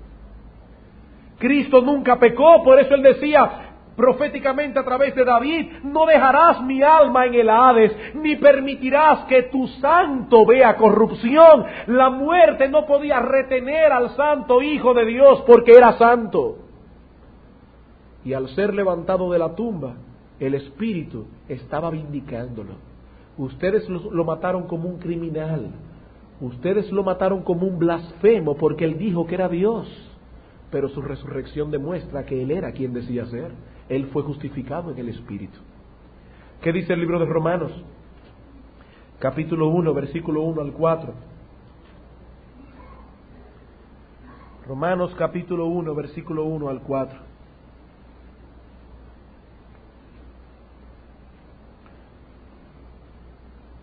Cristo nunca pecó, por eso Él decía proféticamente a través de David: no dejarás mi alma en el Hades, ni permitirás que tu santo vea corrupción. La muerte no podía retener al santo Hijo de Dios porque era santo. Y al ser levantado de la tumba, el Espíritu estaba vindicándolo. Ustedes lo, lo mataron como un criminal, ustedes lo mataron como un blasfemo porque Él dijo que era Dios. Pero su resurrección demuestra que Él era quien decía ser. Él fue justificado en el Espíritu. ¿Qué dice el libro de Romanos? Capítulo uno, versículo uno al cuatro. Romanos capítulo uno, versículo uno al cuatro.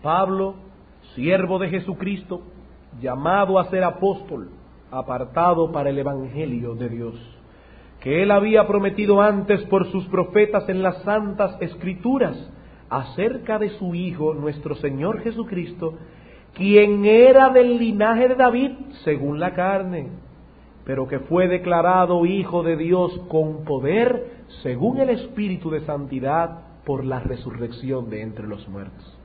Pablo, siervo de Jesucristo, llamado a ser apóstol, apartado para el Evangelio de Dios, que él había prometido antes por sus profetas en las santas Escrituras, acerca de su Hijo, nuestro Señor Jesucristo, quien era del linaje de David, según la carne, pero que fue declarado Hijo de Dios con poder, según el Espíritu de santidad, por la resurrección de entre los muertos.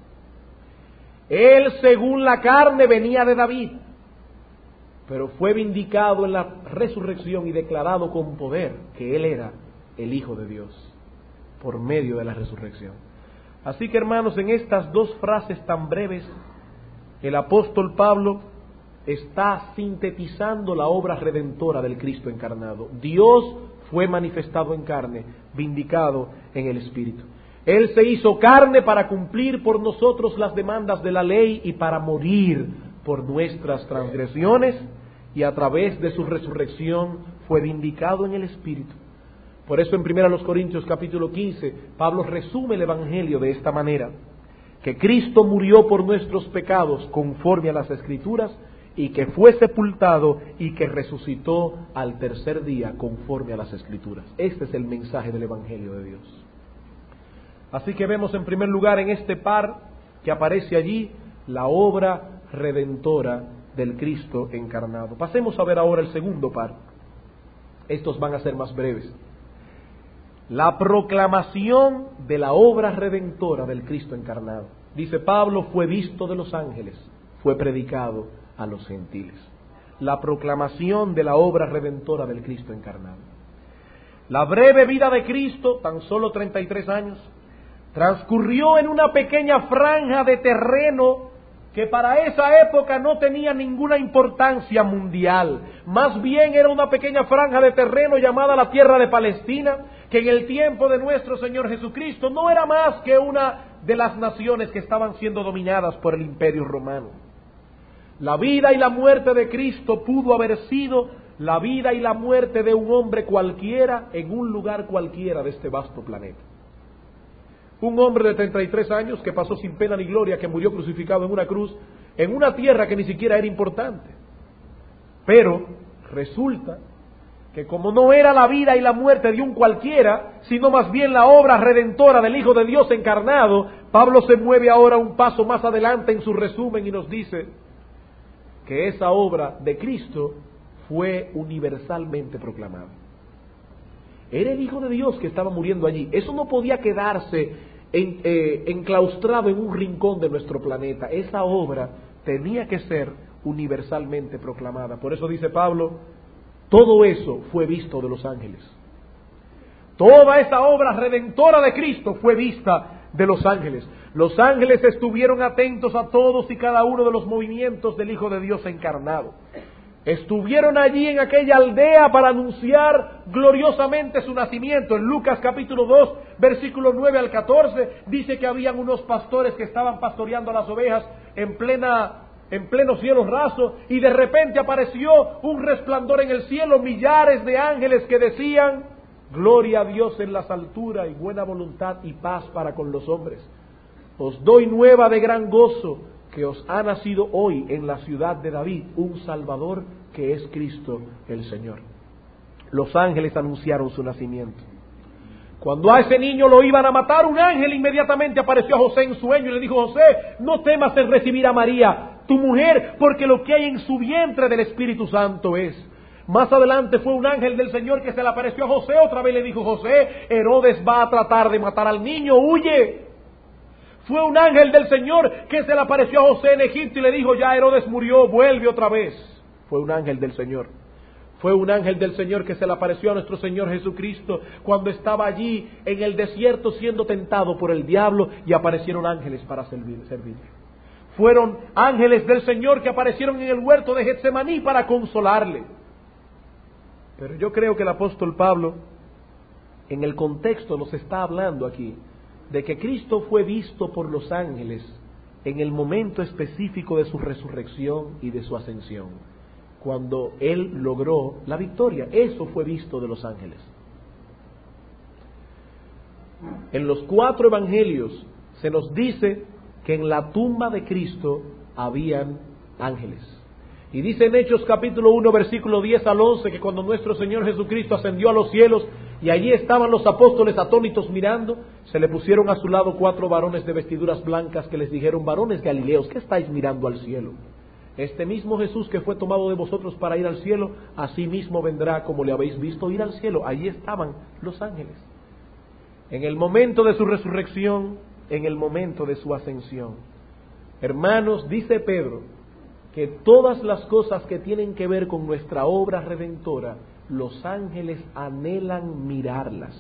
Él, según la carne, venía de David, pero fue vindicado en la resurrección y declarado con poder que Él era el Hijo de Dios, por medio de la resurrección. Así que, hermanos, en estas dos frases tan breves, el apóstol Pablo está sintetizando la obra redentora del Cristo encarnado. Dios fue manifestado en carne, vindicado en el Espíritu. Él se hizo carne para cumplir por nosotros las demandas de la ley y para morir por nuestras transgresiones, y a través de su resurrección fue vindicado en el Espíritu. Por eso en primera Corintios capítulo quince, Pablo resume el Evangelio de esta manera: que Cristo murió por nuestros pecados conforme a las Escrituras, y que fue sepultado y que resucitó al tercer día conforme a las Escrituras. Este es el mensaje del Evangelio de Dios. Así que vemos en primer lugar en este par que aparece allí la obra redentora del Cristo encarnado. Pasemos a ver ahora el segundo par. Estos van a ser más breves. La proclamación de la obra redentora del Cristo encarnado. Dice Pablo, fue visto de los ángeles, fue predicado a los gentiles. La proclamación de la obra redentora del Cristo encarnado. La breve vida de Cristo, tan solo treinta y tres años, transcurrió en una pequeña franja de terreno que para esa época no tenía ninguna importancia mundial. Más bien era una pequeña franja de terreno llamada la tierra de Palestina, que en el tiempo de nuestro Señor Jesucristo no era más que una de las naciones que estaban siendo dominadas por el Imperio Romano. La vida y la muerte de Cristo pudo haber sido la vida y la muerte de un hombre cualquiera en un lugar cualquiera de este vasto planeta. Un hombre de treinta y tres años que pasó sin pena ni gloria, que murió crucificado en una cruz, en una tierra que ni siquiera era importante. Pero resulta que como no era la vida y la muerte de un cualquiera, sino más bien la obra redentora del Hijo de Dios encarnado, Pablo se mueve ahora un paso más adelante en su resumen y nos dice que esa obra de Cristo fue universalmente proclamada. Era el Hijo de Dios que estaba muriendo allí. Eso no podía quedarse en, eh, enclaustrado en un rincón de nuestro planeta. Esa obra tenía que ser universalmente proclamada. Por eso dice Pablo, todo eso fue visto de los ángeles. Toda esa obra redentora de Cristo fue vista de los ángeles. Los ángeles estuvieron atentos a todos y cada uno de los movimientos del Hijo de Dios encarnado. Estuvieron allí en aquella aldea para anunciar gloriosamente su nacimiento. En Lucas capítulo dos, versículos nueve al catorce, dice que habían unos pastores que estaban pastoreando las ovejas en plena, en pleno cielo raso, y de repente apareció un resplandor en el cielo, millares de ángeles que decían, gloria a Dios en las alturas y buena voluntad y paz para con los hombres. Os doy nueva de gran gozo, que os ha nacido hoy en la ciudad de David un Salvador, que es Cristo el Señor. Los ángeles anunciaron su nacimiento. Cuando a ese niño lo iban a matar, un ángel inmediatamente apareció a José en sueño y le dijo, José, no temas en recibir a María, tu mujer, porque lo que hay en su vientre del Espíritu Santo es. Más adelante fue un ángel del Señor que se le apareció a José, otra vez le dijo, José, Herodes va a tratar de matar al niño, huye. Fue un ángel del Señor que se le apareció a José en Egipto y le dijo, ya Herodes murió, vuelve otra vez. Fue un ángel del Señor. Fue un ángel del Señor que se le apareció a nuestro Señor Jesucristo cuando estaba allí en el desierto siendo tentado por el diablo, y aparecieron ángeles para servir, servirle. Fueron ángeles del Señor que aparecieron en el huerto de Getsemaní para consolarle. Pero yo creo que el apóstol Pablo, en el contexto, nos está hablando aquí de que Cristo fue visto por los ángeles en el momento específico de su resurrección y de su ascensión, cuando Él logró la victoria. Eso fue visto de los ángeles. En los cuatro evangelios se nos dice que en la tumba de Cristo habían ángeles. Y dice en Hechos capítulo uno, versículo diez al once, que cuando nuestro Señor Jesucristo ascendió a los cielos y allí estaban los apóstoles atónitos mirando, se le pusieron a su lado cuatro varones de vestiduras blancas que les dijeron: varones galileos, ¿qué estáis mirando al cielo? Este mismo Jesús que fue tomado de vosotros para ir al cielo, así mismo vendrá como le habéis visto ir al cielo. Allí estaban los ángeles. En el momento de su resurrección, en el momento de su ascensión. Hermanos, dice Pedro, que todas las cosas que tienen que ver con nuestra obra redentora, los ángeles anhelan mirarlas.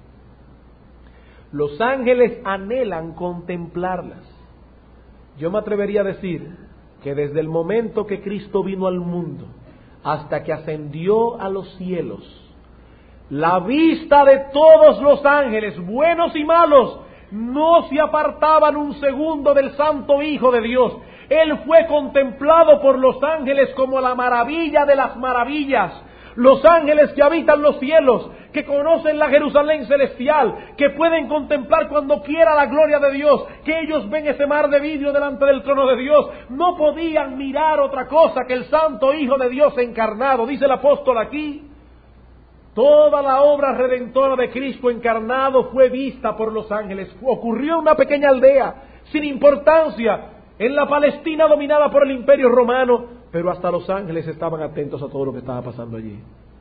Los ángeles anhelan contemplarlas. Yo me atrevería a decir que desde el momento que Cristo vino al mundo hasta que ascendió a los cielos, la vista de todos los ángeles, buenos y malos, no se apartaban un segundo del Santo Hijo de Dios. Él fue contemplado por los ángeles como la maravilla de las maravillas. Los ángeles que habitan los cielos, que conocen la Jerusalén celestial, que pueden contemplar cuando quiera la gloria de Dios, que ellos ven ese mar de vidrio delante del trono de Dios, no podían mirar otra cosa que el Santo Hijo de Dios encarnado. Dice el apóstol aquí: toda la obra redentora de Cristo encarnado fue vista por los ángeles. Ocurrió en una pequeña aldea, sin importancia, en la Palestina dominada por el Imperio Romano, pero hasta los ángeles estaban atentos a todo lo que estaba pasando allí.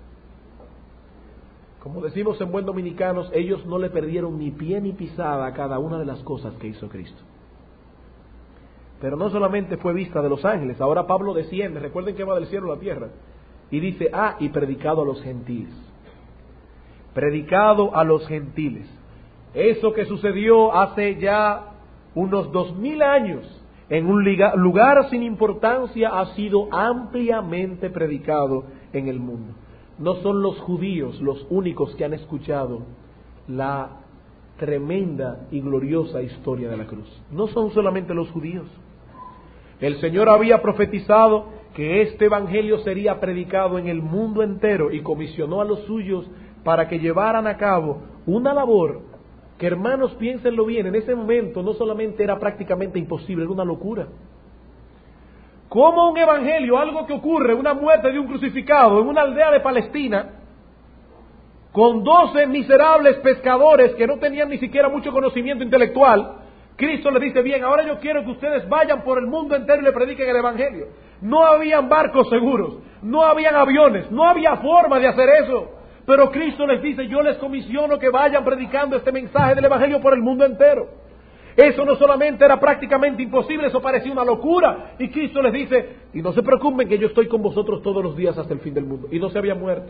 Como decimos en buen dominicanos, ellos no le perdieron ni pie ni pisada a cada una de las cosas que hizo Cristo. Pero no solamente fue vista de los ángeles, ahora Pablo desciende, recuerden que va del cielo a la tierra, y dice: ah, y predicado a los gentiles. Predicado a los gentiles. Eso que sucedió hace ya unos dos mil años, en un lugar sin importancia, ha sido ampliamente predicado en el mundo. No son los judíos los únicos que han escuchado la tremenda y gloriosa historia de la cruz. No son solamente los judíos. El Señor había profetizado que este evangelio sería predicado en el mundo entero y comisionó a los suyos para que llevaran a cabo una labor que, hermanos, piénsenlo bien, en ese momento no solamente era prácticamente imposible, era una locura. ¿Cómo un evangelio, algo que ocurre, una muerte de un crucificado en una aldea de Palestina, con doce miserables pescadores que no tenían ni siquiera mucho conocimiento intelectual, Cristo les dice: bien, ahora yo quiero que ustedes vayan por el mundo entero y le prediquen el evangelio? No habían barcos seguros, no habían aviones, no había forma de hacer eso. Pero Cristo les dice: yo les comisiono que vayan predicando este mensaje del evangelio por el mundo entero. Eso no solamente era prácticamente imposible, eso parecía una locura. Y Cristo les dice: y no se preocupen, que yo estoy con vosotros todos los días hasta el fin del mundo. Y no se había muerto.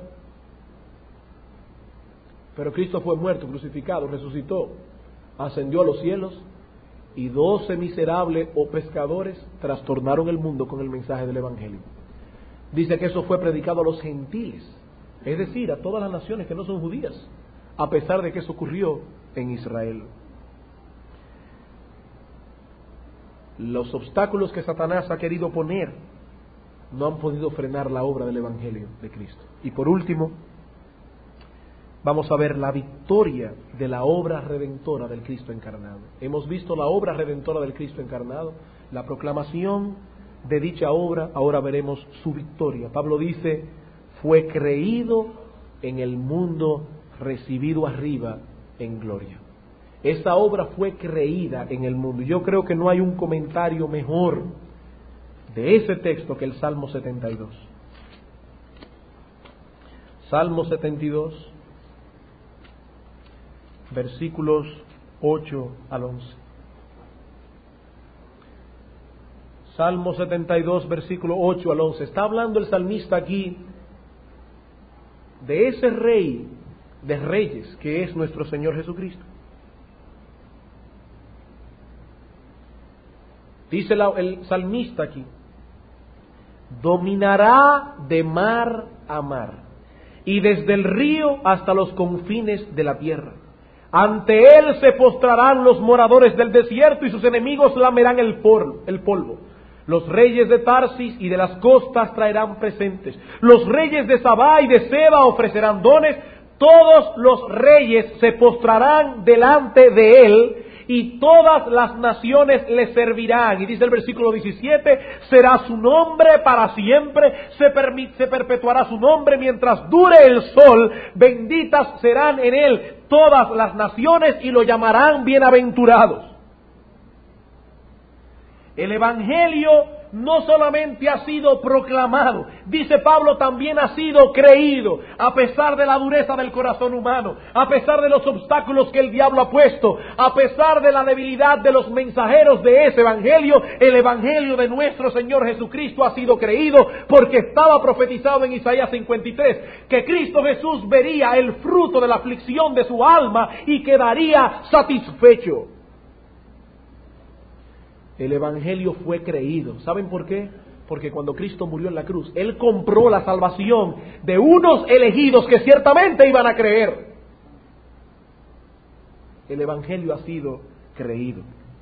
Pero Cristo fue muerto, crucificado, resucitó, ascendió a los cielos, y doce miserables o pescadores trastornaron el mundo con el mensaje del evangelio. Dice que eso fue predicado a los gentiles, es decir, a todas las naciones que no son judías, a pesar de que eso ocurrió en Israel. Los obstáculos que Satanás ha querido poner no han podido frenar la obra del evangelio de Cristo. Y por último, vamos a ver la victoria de la obra redentora del Cristo encarnado. Hemos visto la obra redentora del Cristo encarnado, la proclamación de dicha obra, ahora veremos su victoria. Pablo dice: fue creído en el mundo, recibido arriba en gloria. Esa obra fue creída en el mundo. Yo creo que no hay un comentario mejor de ese texto que el Salmo setenta y dos. Salmo setenta y dos, versículos ocho al once. Salmo setenta y dos, versículo ocho al once. Está hablando el salmista aquí de ese Rey de reyes que es nuestro Señor Jesucristo. Dice la, el salmista aquí: dominará de mar a mar y desde el río hasta los confines de la tierra. Ante él se postrarán los moradores del desierto y sus enemigos lamerán el polvo. El polvo. Los reyes de Tarsis y de las costas traerán presentes. Los reyes de Sabá y de Seba ofrecerán dones. Todos los reyes se postrarán delante de él y todas las naciones le servirán. Y dice el versículo diecisiete, será su nombre para siempre, se, se perpetuará su nombre mientras dure el sol, benditas serán en él todas las naciones y lo llamarán bienaventurados. El Evangelio no solamente ha sido proclamado, dice Pablo, también ha sido creído, a pesar de la dureza del corazón humano, a pesar de los obstáculos que el diablo ha puesto, a pesar de la debilidad de los mensajeros de ese Evangelio. El Evangelio de nuestro Señor Jesucristo ha sido creído, porque estaba profetizado en Isaías cincuenta y tres, que Cristo Jesús vería el fruto de la aflicción de su alma y quedaría satisfecho. El Evangelio fue creído. ¿Saben por qué? Porque cuando Cristo murió en la cruz, Él compró la salvación de unos elegidos que ciertamente iban a creer. El Evangelio ha sido creído.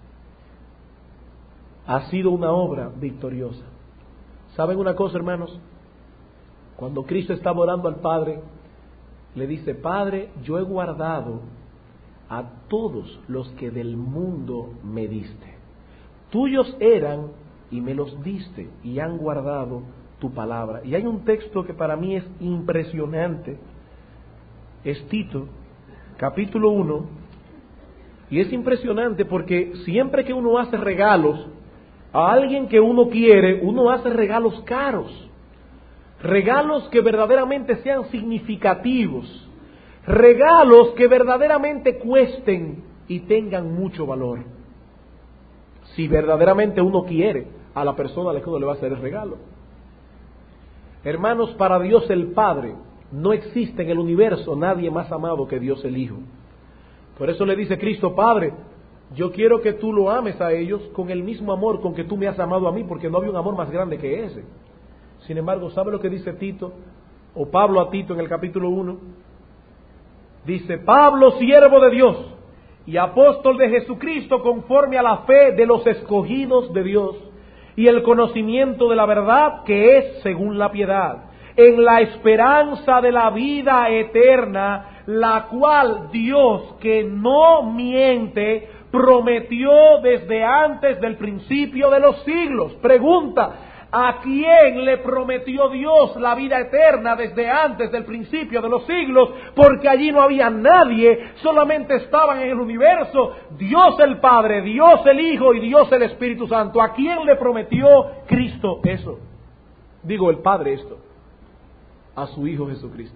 Ha sido una obra victoriosa. ¿Saben una cosa, hermanos? Cuando Cristo estaba orando al Padre, le dice: Padre, yo he guardado a todos los que del mundo me diste. Tuyos eran y me los diste y han guardado tu palabra. Y hay un texto que para mí es impresionante. Es Tito, capítulo uno. Y es impresionante porque siempre que uno hace regalos a alguien que uno quiere, uno hace regalos caros. Regalos que verdaderamente sean significativos. Regalos que verdaderamente cuesten y tengan mucho valor. Si verdaderamente uno quiere a la persona a la que uno le va a hacer el regalo. Hermanos, para Dios el Padre no existe en el universo nadie más amado que Dios el Hijo. Por eso le dice Cristo: Padre, yo quiero que tú lo ames a ellos con el mismo amor con que tú me has amado a mí, porque no había un amor más grande que ese. Sin embargo, ¿sabe lo que dice Tito, o Pablo a Tito en el capítulo uno? Dice: Pablo, siervo de Dios y apóstol de Jesucristo, conforme a la fe de los escogidos de Dios y el conocimiento de la verdad que es según la piedad, en la esperanza de la vida eterna, la cual Dios, que no miente, prometió desde antes del principio de los siglos. Pregunta: ¿a quién le prometió Dios la vida eterna desde antes del principio de los siglos? Porque allí no había nadie, solamente estaban en el universo Dios el Padre, Dios el Hijo y Dios el Espíritu Santo. ¿A quién le prometió Cristo eso? Digo, el Padre esto. A su Hijo Jesucristo.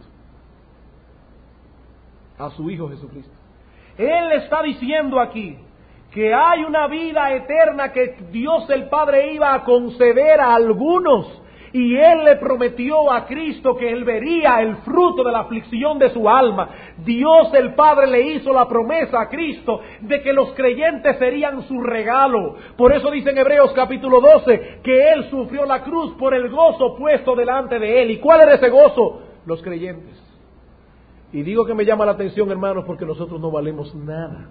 A su Hijo Jesucristo. Él le está diciendo aquí que hay una vida eterna que Dios el Padre iba a conceder a algunos, y Él le prometió a Cristo que Él vería el fruto de la aflicción de su alma. Dios el Padre le hizo la promesa a Cristo de que los creyentes serían su regalo. Por eso dice en Hebreos capítulo doce que Él sufrió la cruz por el gozo puesto delante de Él. ¿Y cuál era ese gozo? Los creyentes. Y digo que me llama la atención, hermanos, porque nosotros no valemos nada.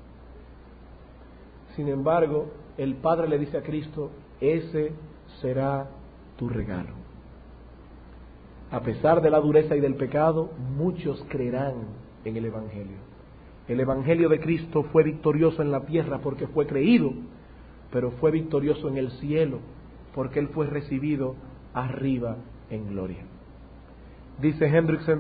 Sin embargo, el Padre le dice a Cristo: ese será tu regalo. A pesar de la dureza y del pecado, muchos creerán en el Evangelio. El Evangelio de Cristo fue victorioso en la tierra porque fue creído, pero fue victorioso en el cielo porque Él fue recibido arriba en gloria. Dice Hendrickson,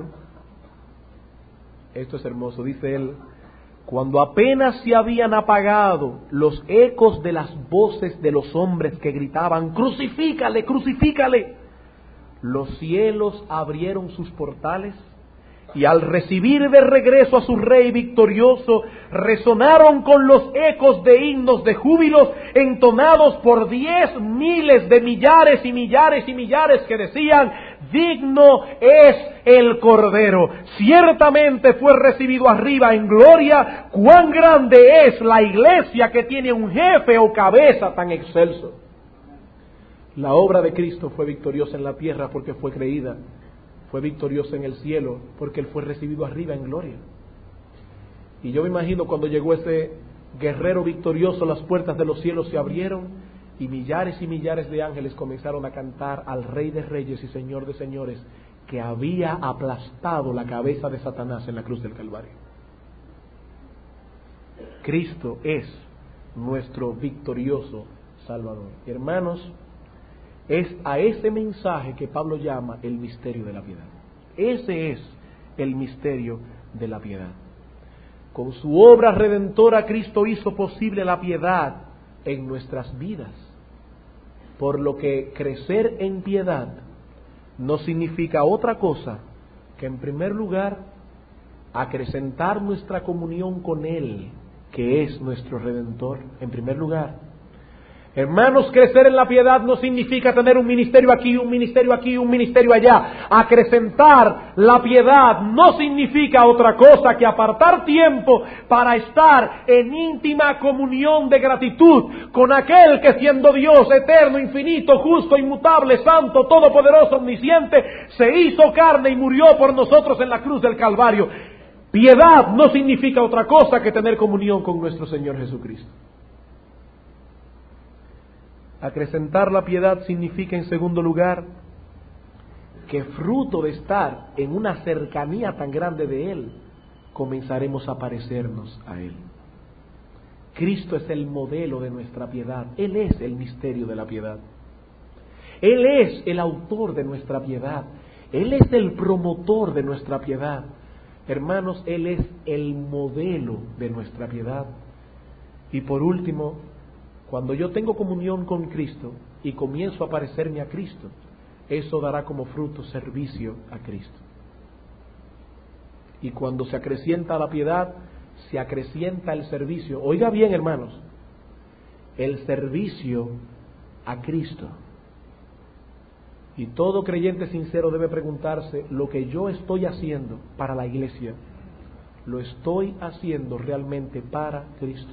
esto es hermoso, dice él: cuando apenas se habían apagado los ecos de las voces de los hombres que gritaban: crucifícale, crucifícale, los cielos abrieron sus portales y al recibir de regreso a su Rey victorioso, resonaron con los ecos de himnos de júbilos entonados por diez miles de millares y millares y millares que decían: digno es el Cordero. Ciertamente fue recibido arriba en gloria. Cuán grande es la iglesia que tiene un jefe o cabeza tan excelso. La obra de Cristo fue victoriosa en la tierra porque fue creída. Fue victoriosa en el cielo porque Él fue recibido arriba en gloria. Y yo me imagino cuando llegó ese guerrero victorioso, las puertas de los cielos se abrieron y millares y millares de ángeles comenzaron a cantar al Rey de Reyes y Señor de Señores, que había aplastado la cabeza de Satanás en la cruz del Calvario. Cristo es nuestro victorioso Salvador. Hermanos, es a ese mensaje que Pablo llama el misterio de la piedad. Ese es el misterio de la piedad. Con su obra redentora, Cristo hizo posible la piedad en nuestras vidas. Por lo que crecer en piedad no significa otra cosa que, en primer lugar, acrecentar nuestra comunión con Él, que es nuestro Redentor. En primer lugar, hermanos, crecer en la piedad no significa tener un ministerio aquí, un ministerio aquí, un ministerio allá. Acrecentar la piedad no significa otra cosa que apartar tiempo para estar en íntima comunión de gratitud con aquel que, siendo Dios eterno, infinito, justo, inmutable, santo, todopoderoso, omnisciente, se hizo carne y murió por nosotros en la cruz del Calvario. Piedad no significa otra cosa que tener comunión con nuestro Señor Jesucristo. Acrecentar la piedad significa, en segundo lugar, que fruto de estar en una cercanía tan grande de Él, comenzaremos a parecernos a Él. Cristo es el modelo de nuestra piedad. Él es el misterio de la piedad. Él es el autor de nuestra piedad. Él es el promotor de nuestra piedad. Hermanos, Él es el modelo de nuestra piedad. Y por último, cuando yo tengo comunión con Cristo y comienzo a parecerme a Cristo, eso dará como fruto servicio a Cristo. Y cuando se acrecienta la piedad, se acrecienta el servicio. Oiga bien, hermanos, el servicio a Cristo. Y todo creyente sincero debe preguntarse: lo que yo estoy haciendo para la iglesia, ¿lo estoy haciendo realmente para Cristo?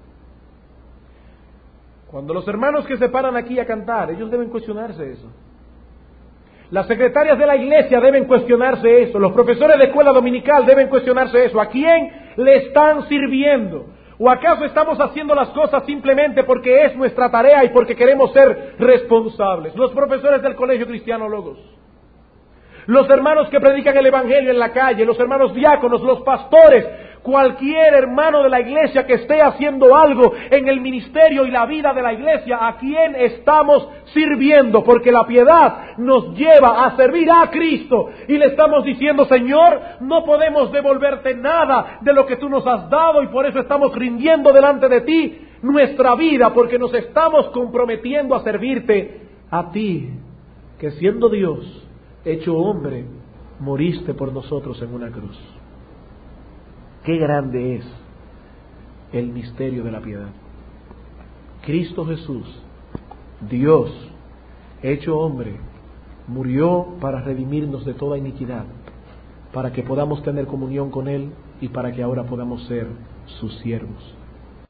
Cuando los hermanos que se paran aquí a cantar, ellos deben cuestionarse eso. Las secretarias de la iglesia deben cuestionarse eso. Los profesores de escuela dominical deben cuestionarse eso. ¿A quién le están sirviendo? ¿O acaso estamos haciendo las cosas simplemente porque es nuestra tarea y porque queremos ser responsables? Los profesores del Colegio Cristiano Logos, los hermanos que predican el evangelio en la calle, los hermanos diáconos, los pastores, cualquier hermano de la iglesia que esté haciendo algo en el ministerio y la vida de la iglesia, ¿a quién estamos sirviendo? Porque la piedad nos lleva a servir a Cristo y le estamos diciendo: Señor, no podemos devolverte nada de lo que tú nos has dado, y por eso estamos rindiendo delante de ti nuestra vida, porque nos estamos comprometiendo a servirte a ti, que siendo Dios hecho hombre, moriste por nosotros en una cruz. Qué grande es el misterio de la piedad. Cristo Jesús, Dios hecho hombre, murió para redimirnos de toda iniquidad, para que podamos tener comunión con Él y para que ahora podamos ser sus siervos.